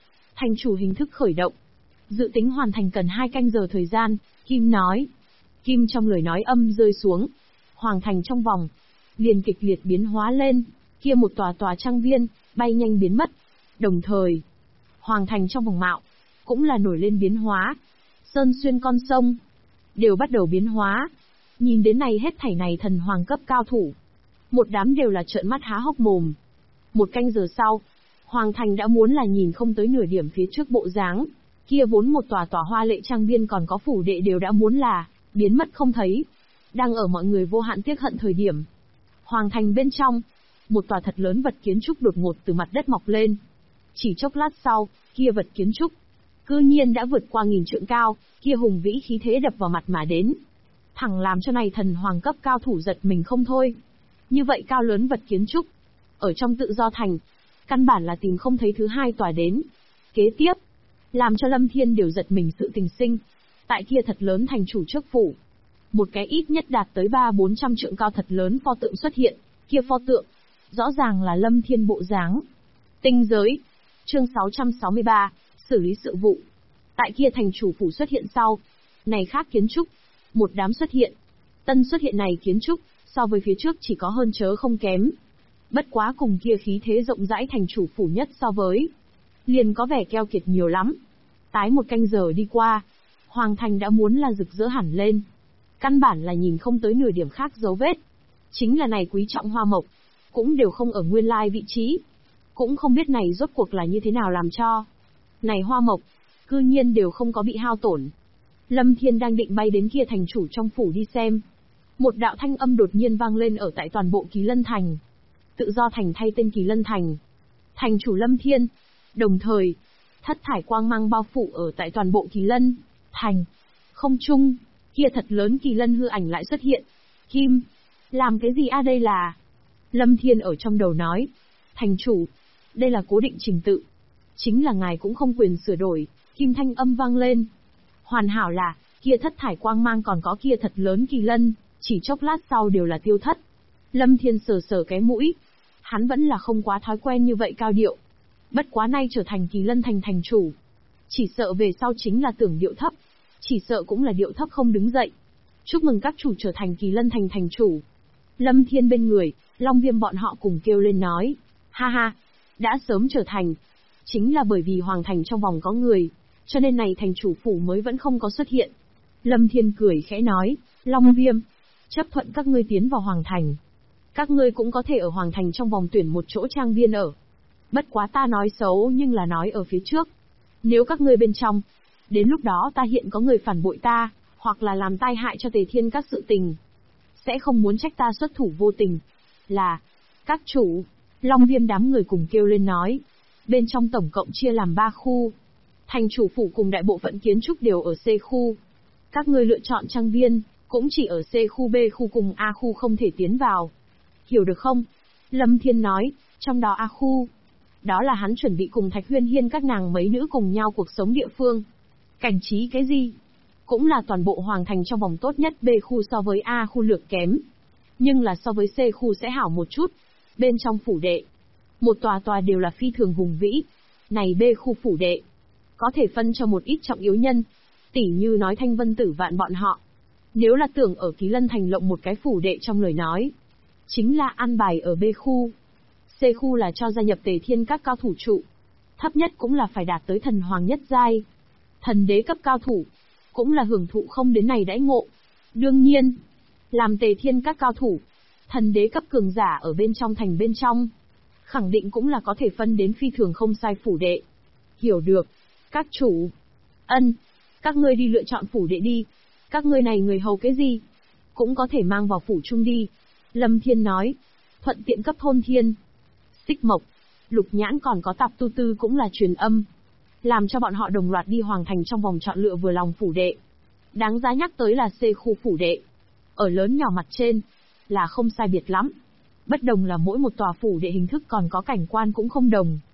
chủ hình thức khởi động. Dự tính hoàn thành cần 2 canh giờ thời gian, Kim nói. Kim trong lời nói âm rơi xuống. Hoàng Thành trong vòng, liền kịch liệt biến hóa lên, kia một tòa trang viên, bay nhanh biến mất. Đồng thời, Hoàng Thành trong vòng mạo, cũng là nổi lên biến hóa. Sơn xuyên con sông, đều bắt đầu biến hóa. Nhìn đến này hết thảy này thần hoàng cấp cao thủ. Một đám đều là trợn mắt há hốc mồm. 1 canh giờ sau, Hoàng Thành đã muốn là nhìn không tới nửa điểm phía trước bộ dáng. Kia vốn một tòa hoa lệ trang viên còn có phủ đệ đều đã muốn là biến mất không thấy. Đang ở mọi người vô hạn tiếc hận thời điểm. Hoàng Thành bên trong, một tòa thật lớn vật kiến trúc đột ngột từ mặt đất mọc lên. Chỉ chốc lát sau, kia vật kiến trúc cư nhiên đã vượt qua 1000 trượng cao, kia hùng vĩ khí thế đập vào mặt mà đến. Thẳng làm cho này thần hoàng cấp cao thủ giật mình không thôi. Như vậy cao lớn vật kiến trúc, ở trong tự do thành, căn bản là tìm không thấy thứ hai tòa đến. Kế tiếp, làm cho Lâm Thiên đều giật mình sự tình sinh. Tại kia thật lớn thành chủ trước phủ, một cái ít nhất đạt tới 300-400 trượng cao thật lớn pho tượng xuất hiện, kia pho tượng, rõ ràng là Lâm Thiên bộ dáng. Tinh giới, chương 663, xử lý sự vụ. Tại kia thành chủ phủ xuất hiện sau, này khác kiến trúc, một đám xuất hiện. Tân xuất hiện này kiến trúc, so với phía trước chỉ có hơn chớ không kém. Bất quá cùng kia khí thế rộng rãi thành chủ phủ nhất so với, liền có vẻ keo kiệt nhiều lắm. Tái 1 canh giờ đi qua, Hoàng Thành đã muốn là rực rỡ hẳn lên. Căn bản là nhìn không tới nửa điểm khác dấu vết. Chính là này quý trọng hoa mộc, cũng đều không ở nguyên lai vị trí. Cũng không biết này rốt cuộc là như thế nào làm cho. Này hoa mộc, cư nhiên đều không có bị hao tổn. Lâm Thiên đang định bay đến kia thành chủ trong phủ đi xem. Một đạo thanh âm đột nhiên vang lên ở tại toàn bộ Kỳ Lân Thành. Tự do thành thay tên Kỳ Lân Thành. Thành chủ Lâm Thiên. Đồng thời, thất thải quang mang bao phủ ở tại toàn bộ Kỳ Lân Thành. Không trung, kia thật lớn Kỳ Lân hư ảnh lại xuất hiện. Kim, làm cái gì đây là? Lâm Thiên ở trong đầu nói. Thành chủ, đây là cố định trình tự. Chính là ngài cũng không quyền sửa đổi. Kim thanh âm vang lên. Hoàn hảo là, kia thất thải quang mang còn có kia thật lớn Kỳ Lân, chỉ chốc lát sau đều là tiêu thất. Lâm Thiên sờ sờ cái mũi. Hắn vẫn là không quá thói quen như vậy cao điệu. Bất quá nay trở thành Kỳ Lân Thành thành chủ. Chỉ sợ về sau chính là tưởng điệu thấp. Chỉ sợ cũng là điệu thấp không đứng dậy. Chúc mừng các chủ trở thành Kỳ Lân Thành thành chủ. Lâm Thiên bên người, Long Viêm bọn họ cùng kêu lên nói. Ha ha, đã sớm trở thành. Chính là bởi vì Hoàng Thành trong vòng có người, cho nên này thành chủ phủ mới vẫn không có xuất hiện. Lâm Thiên cười khẽ nói, Long Viêm, chấp thuận các ngươi tiến vào Hoàng Thành. Các ngươi cũng có thể ở Hoàng Thành trong vòng tuyển một chỗ trang viên ở. Bất quá ta nói xấu nhưng là nói ở phía trước. Nếu các ngươi bên trong, đến lúc đó ta hiện có người phản bội ta, hoặc là làm tai hại cho Tề Thiên các sự tình, sẽ không muốn trách ta xuất thủ vô tình. Là, các chủ, Long Viêm đám người cùng kêu lên nói. Bên trong tổng cộng chia làm 3 khu. Thành chủ phủ cùng đại bộ phận kiến trúc đều ở C khu. Các ngươi lựa chọn trang viên, cũng chỉ ở C khu, B khu cùng A khu không thể tiến vào. Hiểu được không? Lâm Thiên nói, trong đó A khu. Đó là hắn chuẩn bị cùng Thạch Huyên Hiên các nàng mấy nữ cùng nhau cuộc sống địa phương. Cảnh trí cái gì? Cũng là toàn bộ Hoàng Thành trong vòng tốt nhất. B khu so với A khu lược kém. Nhưng là so với C khu sẽ hảo một chút. Bên trong phủ đệ, một tòa đều là phi thường hùng vĩ. Này B khu phủ đệ, có thể phân cho một ít trọng yếu nhân. Tỉ như nói Thanh Vân Tử Vạn bọn họ. Nếu là tưởng ở Kỳ Lân Thành lộng một cái phủ đệ trong lời nói, chính là an bài ở B khu. C khu là cho gia nhập Tề Thiên các cao thủ trụ. Thấp nhất cũng là phải đạt tới thần hoàng nhất giai. Thần đế cấp cao thủ, cũng là hưởng thụ không đến này đãi ngộ. Đương nhiên, làm Tề Thiên các cao thủ, thần đế cấp cường giả ở bên trong thành bên trong, khẳng định cũng là có thể phân đến phi thường không sai phủ đệ. Hiểu được, các chủ. Ân, các ngươi đi lựa chọn phủ đệ đi. Các ngươi này người hầu cái gì, cũng có thể mang vào phủ chung đi. Lâm Thiên nói, thuận tiện cấp thôn thiên. Xích Mộc, Lục Nhãn còn có Tạp Tu Tư cũng là truyền âm, làm cho bọn họ đồng loạt đi Hoàng Thành trong vòng chọn lựa vừa lòng phủ đệ. Đáng giá nhắc tới là C khu phủ đệ. Ở lớn nhỏ mặt trên, là không sai biệt lắm. Bất đồng là mỗi một tòa phủ đệ hình thức còn có cảnh quan cũng không đồng.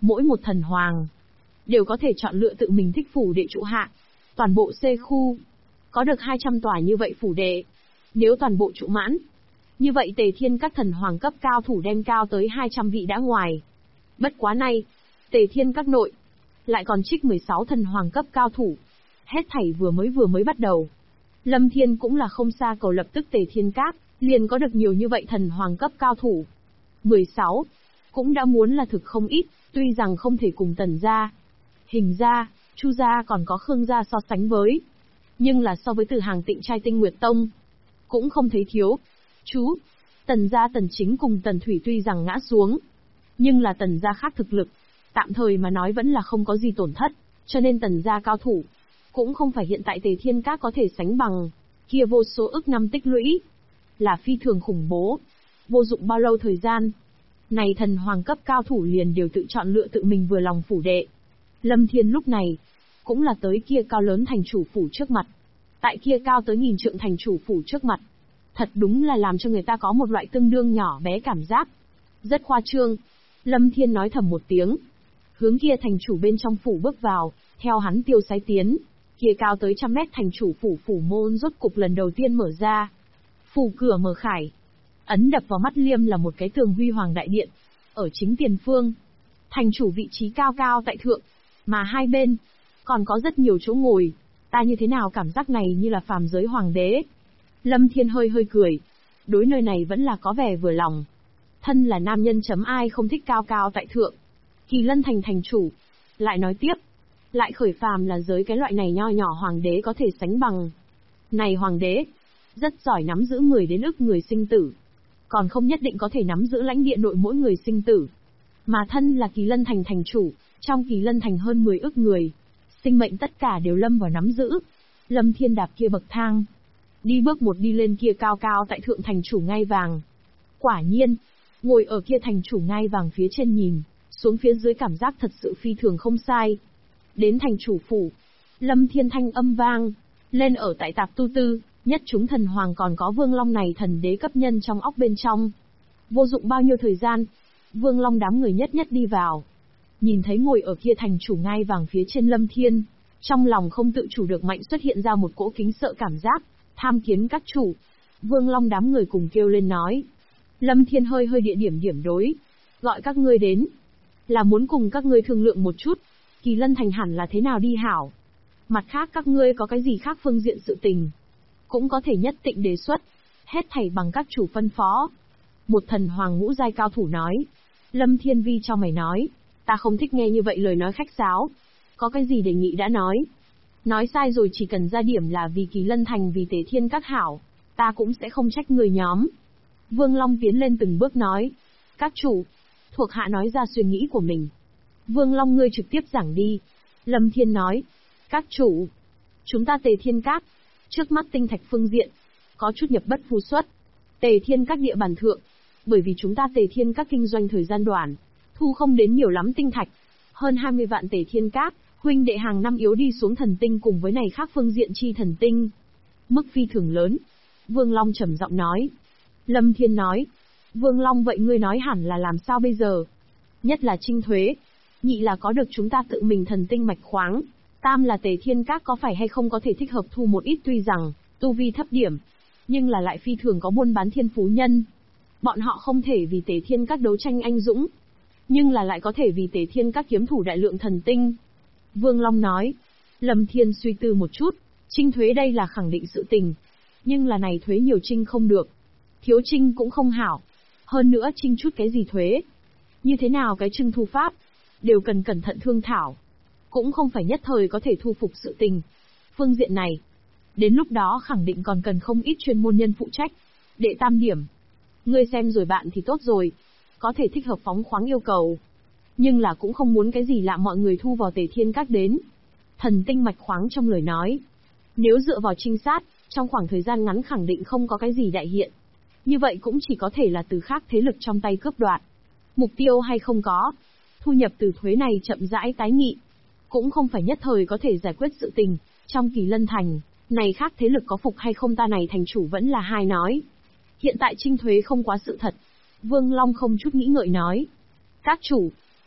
Mỗi một thần hoàng đều có thể chọn lựa tự mình thích phủ đệ trụ hạ. Toàn bộ C khu có được 200 tòa như vậy phủ đệ. Nếu toàn bộ trụ mãn, như vậy Tề Thiên các thần hoàng cấp cao thủ đem cao tới 200 vị đã ngoài. Bất quá nay, Tề Thiên các nội lại còn trích 16 thần hoàng cấp cao thủ. Hết thảy vừa mới bắt đầu. Lâm Thiên cũng là không xa cầu lập tức Tề Thiên các liền có được nhiều như vậy thần hoàng cấp cao thủ. 16 cũng đã muốn là thực không ít, tuy rằng không thể cùng Tần gia, Hình gia, Chu gia còn có Khương gia so sánh với, nhưng là so với Từ Hàng Tịnh trai Tinh Nguyệt Tông cũng không thấy thiếu. Chú, Tần gia Tần Chính cùng Tần Thủy tuy rằng ngã xuống, nhưng là Tần gia khác thực lực, tạm thời mà nói vẫn là không có gì tổn thất, cho nên Tần gia cao thủ cũng không phải hiện tại Tề Thiên các có thể sánh bằng, kia vô số ức năm tích lũy, là phi thường khủng bố. Vô dụng bao lâu thời gian, này thần hoàng cấp cao thủ liền đều tự chọn lựa tự mình vừa lòng phủ đệ. Lâm Thiên lúc này cũng là tới kia cao lớn thành chủ phủ trước mặt. Tại kia cao tới 1000 trượng thành chủ phủ trước mặt, thật đúng là làm cho người ta có một loại tương đương nhỏ bé cảm giác. Rất khoa trương. Lâm Thiên nói thầm một tiếng, hướng kia thành chủ bên trong phủ bước vào, theo hắn tiêu sái tiến. Kia cao tới 100 mét thành chủ phủ môn rốt cục lần đầu tiên mở ra. Phủ cửa mở khải. Ấn đập vào mắt Liêm là một cái tường huy hoàng đại điện. Ở chính tiền phương, thành chủ vị trí cao cao tại thượng, mà hai bên còn có rất nhiều chỗ ngồi. Ta như thế nào cảm giác này như là phàm giới hoàng đế. Lâm Thiên hơi cười. Đối nơi này vẫn là có vẻ vừa lòng. Thân là nam nhân chấm ai không thích cao cao tại thượng. Kỳ Lân thành thành chủ lại nói tiếp, lại khởi phàm là giới cái loại này nho nhỏ hoàng đế có thể sánh bằng. Này hoàng đế rất giỏi nắm giữ người đến ức người sinh tử, còn không nhất định có thể nắm giữ lãnh địa nội mỗi người sinh tử. Mà thân là Kỳ Lân thành thành chủ, trong Kỳ Lân thành hơn 10 ức người, sinh mệnh tất cả đều lâm vào nắm giữ. Lâm Thiên đạp kia bậc thang, đi bước một đi lên kia cao cao tại thượng thành chủ ngai vàng. Quả nhiên, ngồi ở kia thành chủ ngai vàng phía trên nhìn xuống phía dưới cảm giác thật sự phi thường không sai. Đến thành chủ phủ, Lâm Thiên thanh âm vang lên ở tại tạp tu tư, nhất chúng thần hoàng còn có Vương Long này thần đế cấp nhân trong óc bên trong. Vô dụng bao nhiêu thời gian, Vương Long đám người nhất đi vào. Nhìn thấy ngồi ở kia thành chủ ngai vàng phía trên Lâm Thiên, trong lòng không tự chủ được mạnh xuất hiện ra một cỗ kính sợ cảm giác, tham kiến các chủ. Vương Long đám người cùng kêu lên nói. Lâm Thiên hơi địa điểm đối, gọi các ngươi đến, là muốn cùng các ngươi thương lượng một chút, Kỳ Lân thành hẳn là thế nào đi hảo. Mặt khác các ngươi có cái gì khác phương diện sự tình, cũng có thể nhất định đề xuất, hết thảy bằng các chủ phân phó. Một thần hoàng ngũ giai cao thủ nói. Lâm Thiên vi cho mày nói, ta không thích nghe như vậy lời nói khách sáo, có cái gì đề nghị đã nói. Nói sai rồi chỉ cần ra điểm là vì Kỳ Lân thành vì Tề Thiên các hảo, ta cũng sẽ không trách người nhóm. Vương Long tiến lên từng bước nói, các chủ, thuộc hạ nói ra suy nghĩ của mình. Vương Long ngươi trực tiếp giảng đi. Lâm Thiên nói, các chủ, chúng ta Tề Thiên các, trước mắt tinh thạch phương diện, có chút nhập bất phu xuất. Tề Thiên các địa bàn thượng, bởi vì chúng ta Tề Thiên các kinh doanh thời gian đoạn, thu không đến nhiều lắm tinh thạch. Hơn 20 vạn Tề Thiên các, huynh đệ hàng năm yếu đi xuống thần tinh cùng với này khác phương diện chi thần tinh. Mức phi thường lớn. Vương Long trầm giọng nói. Lâm Thiên nói, Vương Long vậy ngươi nói hẳn là làm sao bây giờ? Nhất là trinh thuế, nhị là có được chúng ta tự mình thần tinh mạch khoáng, tam là Tề Thiên các có phải hay không có thể thích hợp thu một ít tuy rằng tu vi thấp điểm, nhưng là lại phi thường có buôn bán thiên phú nhân. Bọn họ không thể vì Tề Thiên các đấu tranh anh dũng, nhưng là lại có thể vì Tề Thiên các kiếm thủ đại lượng thần tinh. Vương Long nói. Lâm Thiên suy tư một chút, trinh thuế đây là khẳng định sự tình, nhưng là này thuế nhiều trinh không được, thiếu trinh cũng không hảo. Hơn nữa trinh chút cái gì thuế, như thế nào cái trưng thu pháp, đều cần cẩn thận thương thảo, cũng không phải nhất thời có thể thu phục sự tình. Phương diện này, đến lúc đó khẳng định còn cần không ít chuyên môn nhân phụ trách. Đệ tam điểm, ngươi xem rồi bạn thì tốt rồi, có thể thích hợp phóng khoáng yêu cầu, nhưng là cũng không muốn cái gì lạ mọi người thu vào Tề Thiên các đến. Thần tinh mạch khoáng trong lời nói, nếu dựa vào trinh sát, trong khoảng thời gian ngắn khẳng định không có cái gì đại hiện. Như vậy cũng chỉ có thể là từ khác thế lực trong tay cướp đoạt. Mục tiêu hay không có, thu nhập từ thuế này chậm rãi tái nghị, cũng không phải nhất thời có thể giải quyết sự tình. Trong Kỳ Lân thành, này khác thế lực có phục hay không ta này thành chủ vẫn là hai nói. Hiện tại trinh thuế không quá sự thật. Vương Long không chút nghĩ ngợi nói. Các chủ,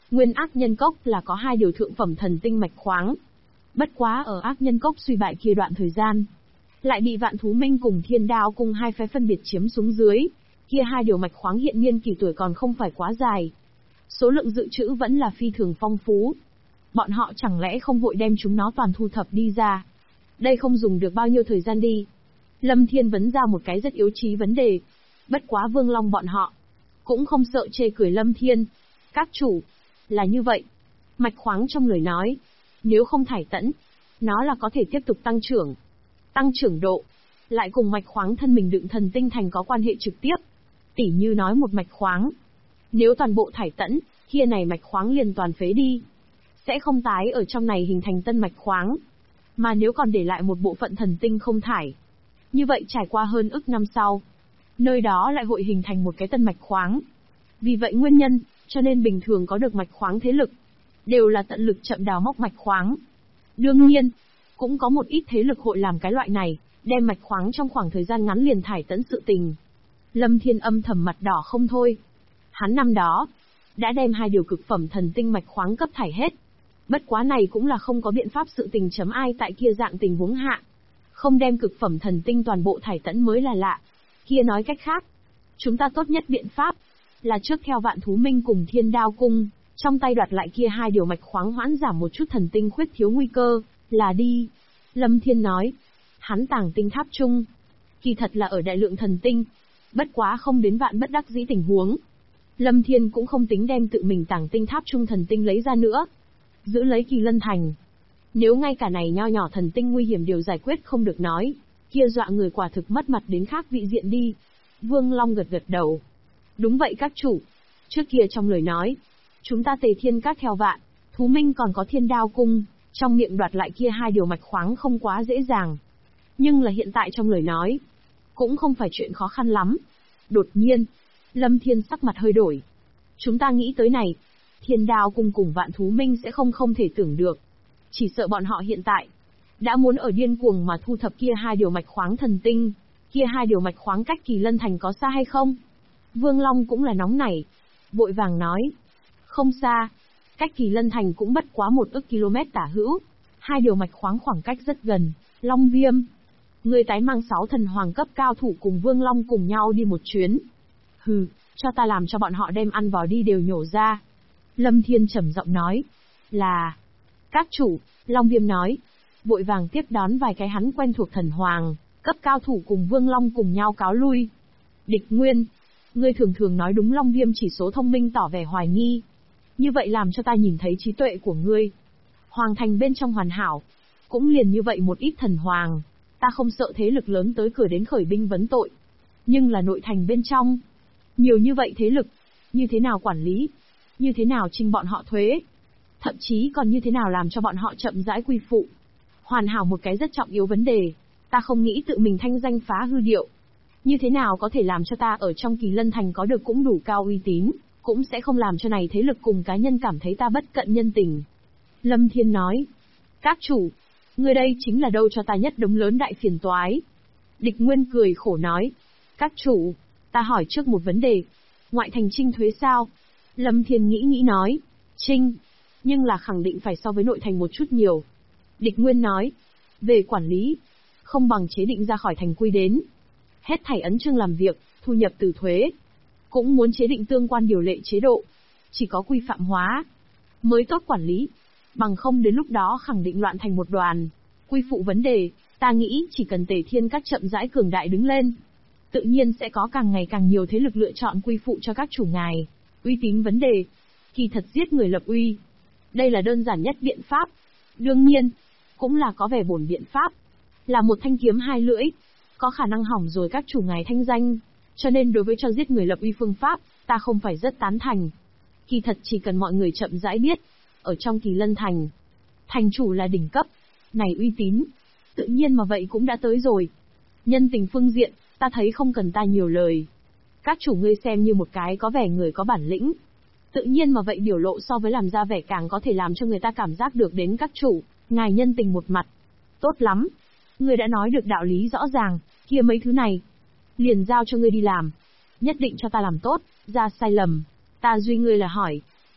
Nguyên ác nhân cốc là có 2 điều thượng phẩm thần tinh mạch khoáng. Bất quá ở ác nhân cốc suy bại kia đoạn thời gian, lại bị Vạn Thú Minh cùng Thiên Đao cùng 2 phái phân biệt chiếm xuống dưới. Kia 2 điều mạch khoáng hiện niên kỳ tuổi còn không phải quá dài. Số lượng dự trữ vẫn là phi thường phong phú. Bọn họ chẳng lẽ không vội đem chúng nó toàn thu thập đi ra? Đây không dùng được bao nhiêu thời gian đi. Lâm Thiên vấn ra một cái rất yếu chí vấn đề. Bất quá Vương Long bọn họ cũng không sợ chê cười Lâm Thiên. Các chủ, là như vậy. Mạch khoáng trong lời nói, nếu không thải tẫn, nó là có thể tiếp tục tăng trưởng. Tăng trưởng độ, lại cùng mạch khoáng thân mình đựng thần tinh thành có quan hệ trực tiếp. Tỉ như nói một mạch khoáng, nếu toàn bộ thải tẫn, kia này mạch khoáng liền toàn phế đi. Sẽ không tái ở trong này hình thành tân mạch khoáng. Mà nếu còn để lại một bộ phận thần tinh không thải, như vậy trải qua hơn ức năm sau, nơi đó lại hội hình thành một cái tân mạch khoáng. Vì vậy nguyên nhân, cho nên bình thường có được mạch khoáng thế lực, đều là tận lực chậm đào móc mạch khoáng. Đương nhiên, cũng có một ít thế lực hội làm cái loại này, đem mạch khoáng trong khoảng thời gian ngắn liền thải tẫn sự tình. Lâm Thiên âm thầm mặt đỏ không thôi. Hắn năm đó, đã đem 2 điều cực phẩm thần tinh mạch khoáng cấp thải hết. Bất quá này cũng là không có biện pháp sự tình chấm ai tại kia dạng tình huống hạ. Không đem cực phẩm thần tinh toàn bộ thải tẫn mới là lạ. Kia nói cách khác, chúng ta tốt nhất biện pháp, là trước theo Vạn Thú Minh cùng Thiên Đao Cung, trong tay đoạt lại kia 2 điều mạch khoáng hoãn giảm một chút thần tinh khuyết thiếu nguy cơ, là đi. Lâm Thiên nói, hắn tàng tinh tháp chung, kỳ thật là ở đại lượng thần tinh, bất quá không đến vạn bất đắc dĩ tình huống. Lâm Thiên cũng không tính đem tự mình tàng tinh tháp chung thần tinh lấy ra nữa, giữ lấy Kỳ Lân Thành. Nếu ngay cả này nho nhỏ thần tinh nguy hiểm điều giải quyết không được nói, kia dọa người quả thực mất mặt đến khác vị diện đi. Vương Long gật gật đầu. Đúng vậy các chủ. Trước kia trong lời nói, chúng ta Tề Thiên Các theo Vạn Thú Minh còn có Thiên Đao Cung, trong miệng đoạt lại kia 2 điều mạch khoáng không quá dễ dàng. Nhưng là hiện tại trong lời nói, cũng không phải chuyện khó khăn lắm. Đột nhiên, Lâm Thiên sắc mặt hơi đổi. Chúng ta nghĩ tới này, Thiên Đao Cung cùng Vạn Thú Minh sẽ không thể tưởng được. Chỉ sợ bọn họ hiện tại đã muốn ở điên cuồng mà thu thập kia 2 điều mạch khoáng thần tinh. Kia 2 điều mạch khoáng cách Kỳ Lân Thành có xa hay không? Vương Long cũng là nóng nảy, vội vàng nói. Không xa, cách Kỳ Lân Thành cũng bất quá 1 ức km tả hữu. 2 điều mạch khoáng khoảng cách rất gần. Long Viêm, người tái mang 6 thần hoàng cấp cao thủ cùng Vương Long cùng nhau đi một chuyến. Hừ, cho ta làm cho bọn họ đem ăn vào đi đều nhổ ra. Lâm Thiên trầm giọng nói. Là, các chủ, Long Viêm nói. Vội vàng tiếp đón vài cái hắn quen thuộc thần hoàng cấp cao thủ cùng Vương Long cùng nhau cáo lui. Địch Nguyên, ngươi thường nói đúng. Long Viêm chỉ số thông minh tỏ vẻ hoài nghi. Như vậy làm cho ta nhìn thấy trí tuệ của ngươi. Hoàng thành bên trong hoàn hảo, cũng liền như vậy một ít thần hoàng, ta không sợ thế lực lớn tới cửa đến khởi binh vấn tội. Nhưng là nội thành bên trong, nhiều như vậy thế lực, như thế nào quản lý, như thế nào trinh bọn họ thuế, thậm chí còn như thế nào làm cho bọn họ chậm rãi quy phụ. Hoàn hảo một cái rất trọng yếu vấn đề, ta không nghĩ tự mình thanh danh phá hư điệu. Như thế nào có thể làm cho ta ở trong Kỳ Lân Thành có được cũng đủ cao uy tín, cũng sẽ không làm cho này thế lực cùng cá nhân cảm thấy ta bất cận nhân tình. Lâm Thiên nói, các chủ, người đây chính là đâu cho ta nhất đống lớn đại phiền toái. Địch Nguyên cười khổ nói, các chủ, ta hỏi trước một vấn đề, ngoại thành trinh thuế sao? Lâm Thiên nghĩ nói, trinh, nhưng là khẳng định phải so với nội thành một chút nhiều. Địch Nguyên nói, về quản lý, không bằng chế định ra khỏi thành quy đến. Hết thảy ấn chương làm việc, thu nhập từ thuế, cũng muốn chế định tương quan điều lệ chế độ. Chỉ có quy phạm hóa, mới tốt quản lý. Bằng không đến lúc đó khẳng định loạn thành một đoàn. Quy phụ vấn đề, ta nghĩ chỉ cần Tề Thiên Các chậm rãi cường đại đứng lên, tự nhiên sẽ có càng ngày càng nhiều thế lực lựa chọn quy phụ cho các chủ ngài. Uy tín vấn đề, kỳ thật giết người lập uy, đây là đơn giản nhất biện pháp. Đương nhiên, cũng là có vẻ bổn biện pháp, là một thanh kiếm hai lưỡi, có khả năng hỏng rồi các chủ ngài thanh danh. Cho nên đối với cho giết người lập uy phương pháp, ta không phải rất tán thành. Kỳ thật chỉ cần mọi người chậm rãi biết, ở trong Kỳ Lân Thành, thành chủ là đỉnh cấp, này uy tín, tự nhiên mà vậy cũng đã tới rồi. Nhân tình phương diện, ta thấy không cần ta nhiều lời. Các chủ ngươi xem như một cái có vẻ người có bản lĩnh. Tự nhiên mà vậy biểu lộ so với làm ra vẻ càng có thể làm cho người ta cảm giác được đến các chủ, ngài nhân tình một mặt. Tốt lắm. Ngươi đã nói được đạo lý rõ ràng, kia mấy thứ này, liền giao cho ngươi đi làm. Nhất định cho ta làm tốt, ra sai lầm, ta duy ngươi là hỏi.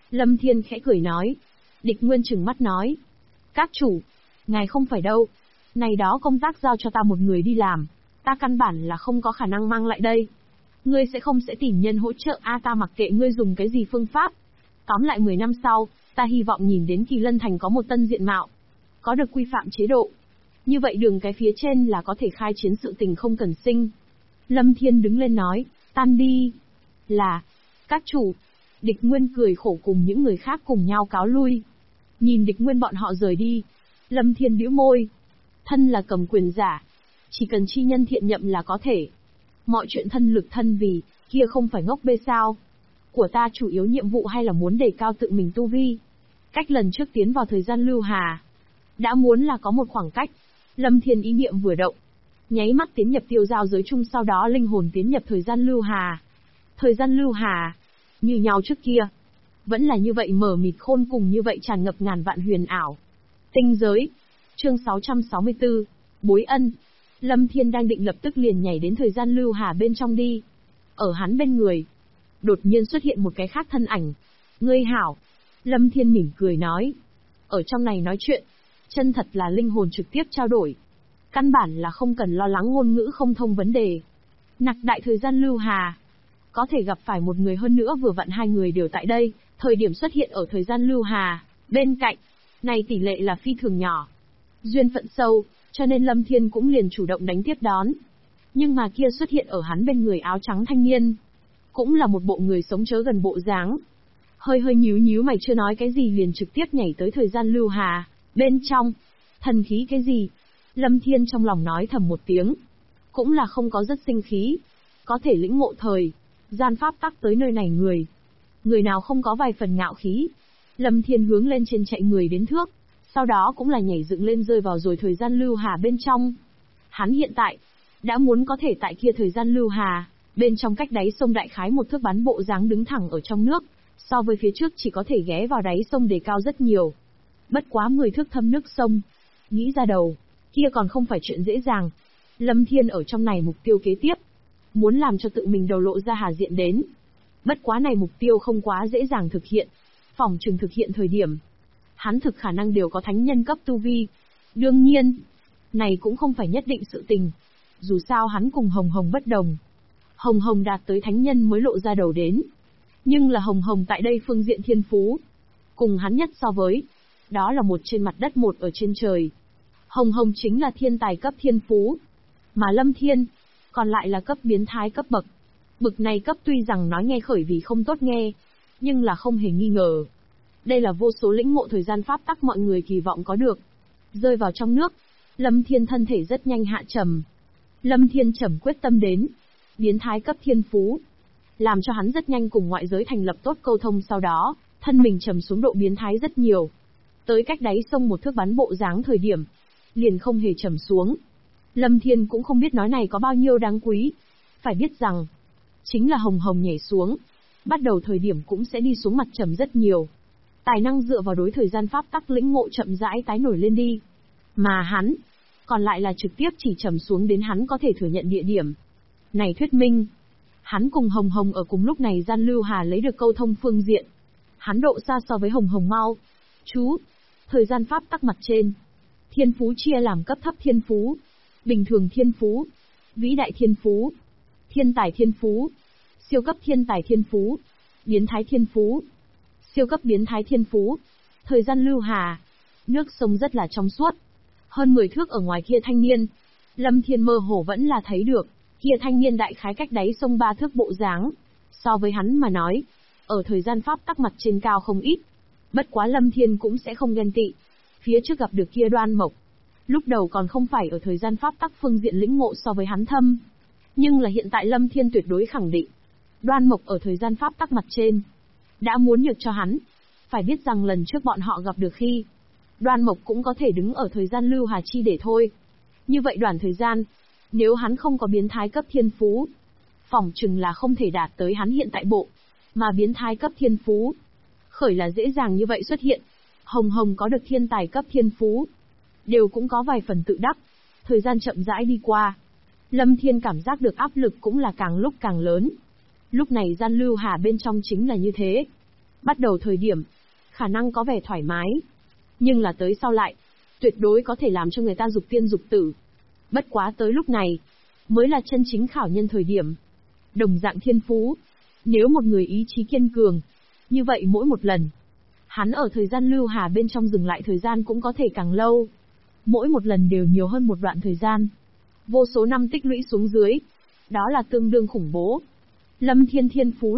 Lâm Thiên khẽ cười nói. Địch Nguyên trừng mắt nói. Các chủ, ngài không phải đâu. Này đó công tác giao cho ta một người đi làm. Ta căn bản là không có khả năng mang lại đây. Ngươi sẽ không tìm nhân hỗ trợ ta mặc kệ ngươi dùng cái gì phương pháp. Tóm lại 10 năm sau, ta hy vọng nhìn đến Kỳ Lân Thành có một tân diện mạo. Có được quy phạm chế độ. Như vậy đường cái phía trên là có thể khai chiến sự tình không cần sinh. Lâm Thiên đứng lên nói, tan đi. Là, các chủ. Địch Nguyên cười khổ cùng những người khác cùng nhau cáo lui. Nhìn Địch Nguyên bọn họ rời đi. Lâm Thiên bĩu môi. Thân là cầm quyền giả. Chỉ cần chi nhân thiện nhậm là có thể. Mọi chuyện thân lực thân vì, kia không phải ngốc bê sao. Của ta chủ yếu nhiệm vụ hay là muốn đề cao tự mình tu vi. Cách lần trước tiến vào thời gian lưu hà. Đã muốn là có một khoảng cách. Lâm Thiên ý niệm vừa động. Nháy mắt tiến nhập tiêu giao giới chung, sau đó linh hồn tiến nhập thời gian lưu hà. Thời gian lưu hà. Như nhau trước kia. Vẫn là như vậy mờ mịt khôn cùng như vậy tràn ngập ngàn vạn huyền ảo. Tinh giới. Chương 664. Bối ân. Lâm Thiên đang định lập tức liền nhảy đến thời gian lưu hà bên trong đi. Ở hắn bên người. Đột nhiên xuất hiện một cái khác thân ảnh. Ngươi hảo. Lâm Thiên mỉm cười nói. Ở trong này nói chuyện. Chân thật là linh hồn trực tiếp trao đổi. Căn bản là không cần lo lắng ngôn ngữ không thông vấn đề. Nặc đại thời gian lưu hà. Có thể gặp phải một người hơn nữa vừa vặn hai người đều tại đây, thời điểm xuất hiện ở thời gian lưu hà, bên cạnh. Này tỷ lệ là phi thường nhỏ. Duyên phận sâu, cho nên Lâm Thiên cũng liền chủ động đánh tiếp đón. Nhưng mà kia xuất hiện ở hắn bên người áo trắng thanh niên. Cũng là một bộ người sống chớ gần bộ dáng. Hơi nhíu mày chưa nói cái gì liền trực tiếp nhảy tới thời gian lưu hà, bên trong. Thần khí cái gì? Lâm Thiên trong lòng nói thầm một tiếng. Cũng là không có rất sinh khí. Có thể lĩnh ngộ thời gian pháp tắc tới nơi này người. Người nào không có vài phần ngạo khí. Lâm Thiên hướng lên trên chạy người đến thước. Sau đó cũng là nhảy dựng lên rơi vào rồi thời gian lưu hà bên trong. Hắn hiện tại, đã muốn có thể tại kia thời gian lưu hà, bên trong cách đáy sông đại khái một thước bắn bộ dáng đứng thẳng ở trong nước, so với phía trước chỉ có thể ghé vào đáy sông đề cao rất nhiều. Bất quá 10 thước thâm nước sông. Nghĩ ra đầu, kia còn không phải chuyện dễ dàng. Lâm Thiên ở trong này mục tiêu kế tiếp. Muốn làm cho tự mình đầu lộ ra hà diện đến. Bất quá này mục tiêu không quá dễ dàng thực hiện. Phỏng chừng thực hiện thời điểm. Hắn thực khả năng đều có thánh nhân cấp tu vi. Đương nhiên, này cũng không phải nhất định sự tình. Dù sao hắn cùng Hồng Hồng bất đồng. Hồng Hồng đạt tới thánh nhân mới lộ ra đầu đến. Nhưng là Hồng Hồng tại đây phương diện thiên phú. Cùng hắn nhất so với. Đó là một trên mặt đất một ở trên trời. Hồng Hồng chính là thiên tài cấp thiên phú. Mà Lâm Thiên, còn lại là cấp biến thái cấp bậc. Bực này cấp tuy rằng nói nghe khởi vì không tốt nghe. Nhưng là không hề nghi ngờ. Đây là vô số lĩnh ngộ thời gian pháp tắc mọi người kỳ vọng có được. Rơi vào trong nước. Lâm Thiên thân thể rất nhanh hạ trầm. Lâm Thiên trầm quyết tâm đến. Biến thái cấp thiên phú. Làm cho hắn rất nhanh cùng ngoại giới thành lập tốt câu thông, sau đó, thân mình trầm xuống độ biến thái rất nhiều. Tới cách đáy sông một thước bắn bộ dáng thời điểm. Liền không hề trầm xuống. Lâm Thiên cũng không biết nói này có bao nhiêu đáng quý. Phải biết rằng, chính là Hồng Hồng nhảy xuống. Bắt đầu thời điểm cũng sẽ đi xuống mặt trầm rất nhiều. Tài năng dựa vào đối thời gian pháp tắc lĩnh ngộ chậm rãi tái nổi lên đi. Mà hắn, còn lại là trực tiếp chỉ trầm xuống đến hắn có thể thừa nhận địa điểm. Này thuyết minh, hắn cùng Hồng Hồng ở cùng lúc này gian lưu hà lấy được câu thông phương diện. Hắn độ xa so với Hồng Hồng mau. Chú, thời gian pháp tắc mặt trên. Thiên phú chia làm cấp thấp thiên phú, bình thường thiên phú, vĩ đại thiên phú, thiên tài thiên phú, siêu cấp thiên tài thiên phú, biến thái thiên phú, siêu cấp biến thái thiên phú. Thời gian lưu hà, nước sông rất là trong suốt. Hơn 10 thước ở ngoài kia thanh niên, Lâm Thiên mơ hồ vẫn là thấy được, kia thanh niên đại khái cách đáy sông 3 thước bộ dáng. So với hắn mà nói, ở thời gian pháp tắc mặt trên cao không ít. Bất quá Lâm Thiên cũng sẽ không ghen tị. Phía trước gặp được kia Đoan Mộc, lúc đầu còn không phải ở thời gian pháp tắc phương diện lĩnh ngộ so với hắn thâm. Nhưng là hiện tại Lâm Thiên tuyệt đối khẳng định, Đoan Mộc ở thời gian pháp tắc mặt trên, đã muốn nhược cho hắn. Phải biết rằng lần trước bọn họ gặp được khi, Đoan Mộc cũng có thể đứng ở thời gian lưu hà chi để thôi. Như vậy đoạn thời gian, nếu hắn không có biến thái cấp thiên phú, phỏng chừng là không thể đạt tới hắn hiện tại bộ. Mà biến thái cấp thiên phú, khởi là dễ dàng như vậy xuất hiện. Hồng Hồng có được thiên tài cấp thiên phú, đều cũng có vài phần tự đắc. Thời gian chậm rãi đi qua, Lâm Thiên cảm giác được áp lực cũng là càng lúc càng lớn. Lúc này gian lưu hà bên trong chính là như thế. Bắt đầu thời điểm, khả năng có vẻ thoải mái. Nhưng là tới sau lại, tuyệt đối có thể làm cho người ta dục tiên dục tử. Bất quá tới lúc này, mới là chân chính khảo nhân thời điểm. Đồng dạng thiên phú. Nếu một người ý chí kiên cường, như vậy mỗi một lần, hắn ở thời gian lưu hà bên trong dừng lại thời gian cũng có thể càng lâu. Mỗi một lần đều nhiều hơn một đoạn thời gian. Vô số năm tích lũy xuống dưới. Đó là tương đương khủng bố. Lâm Thiên thiên phú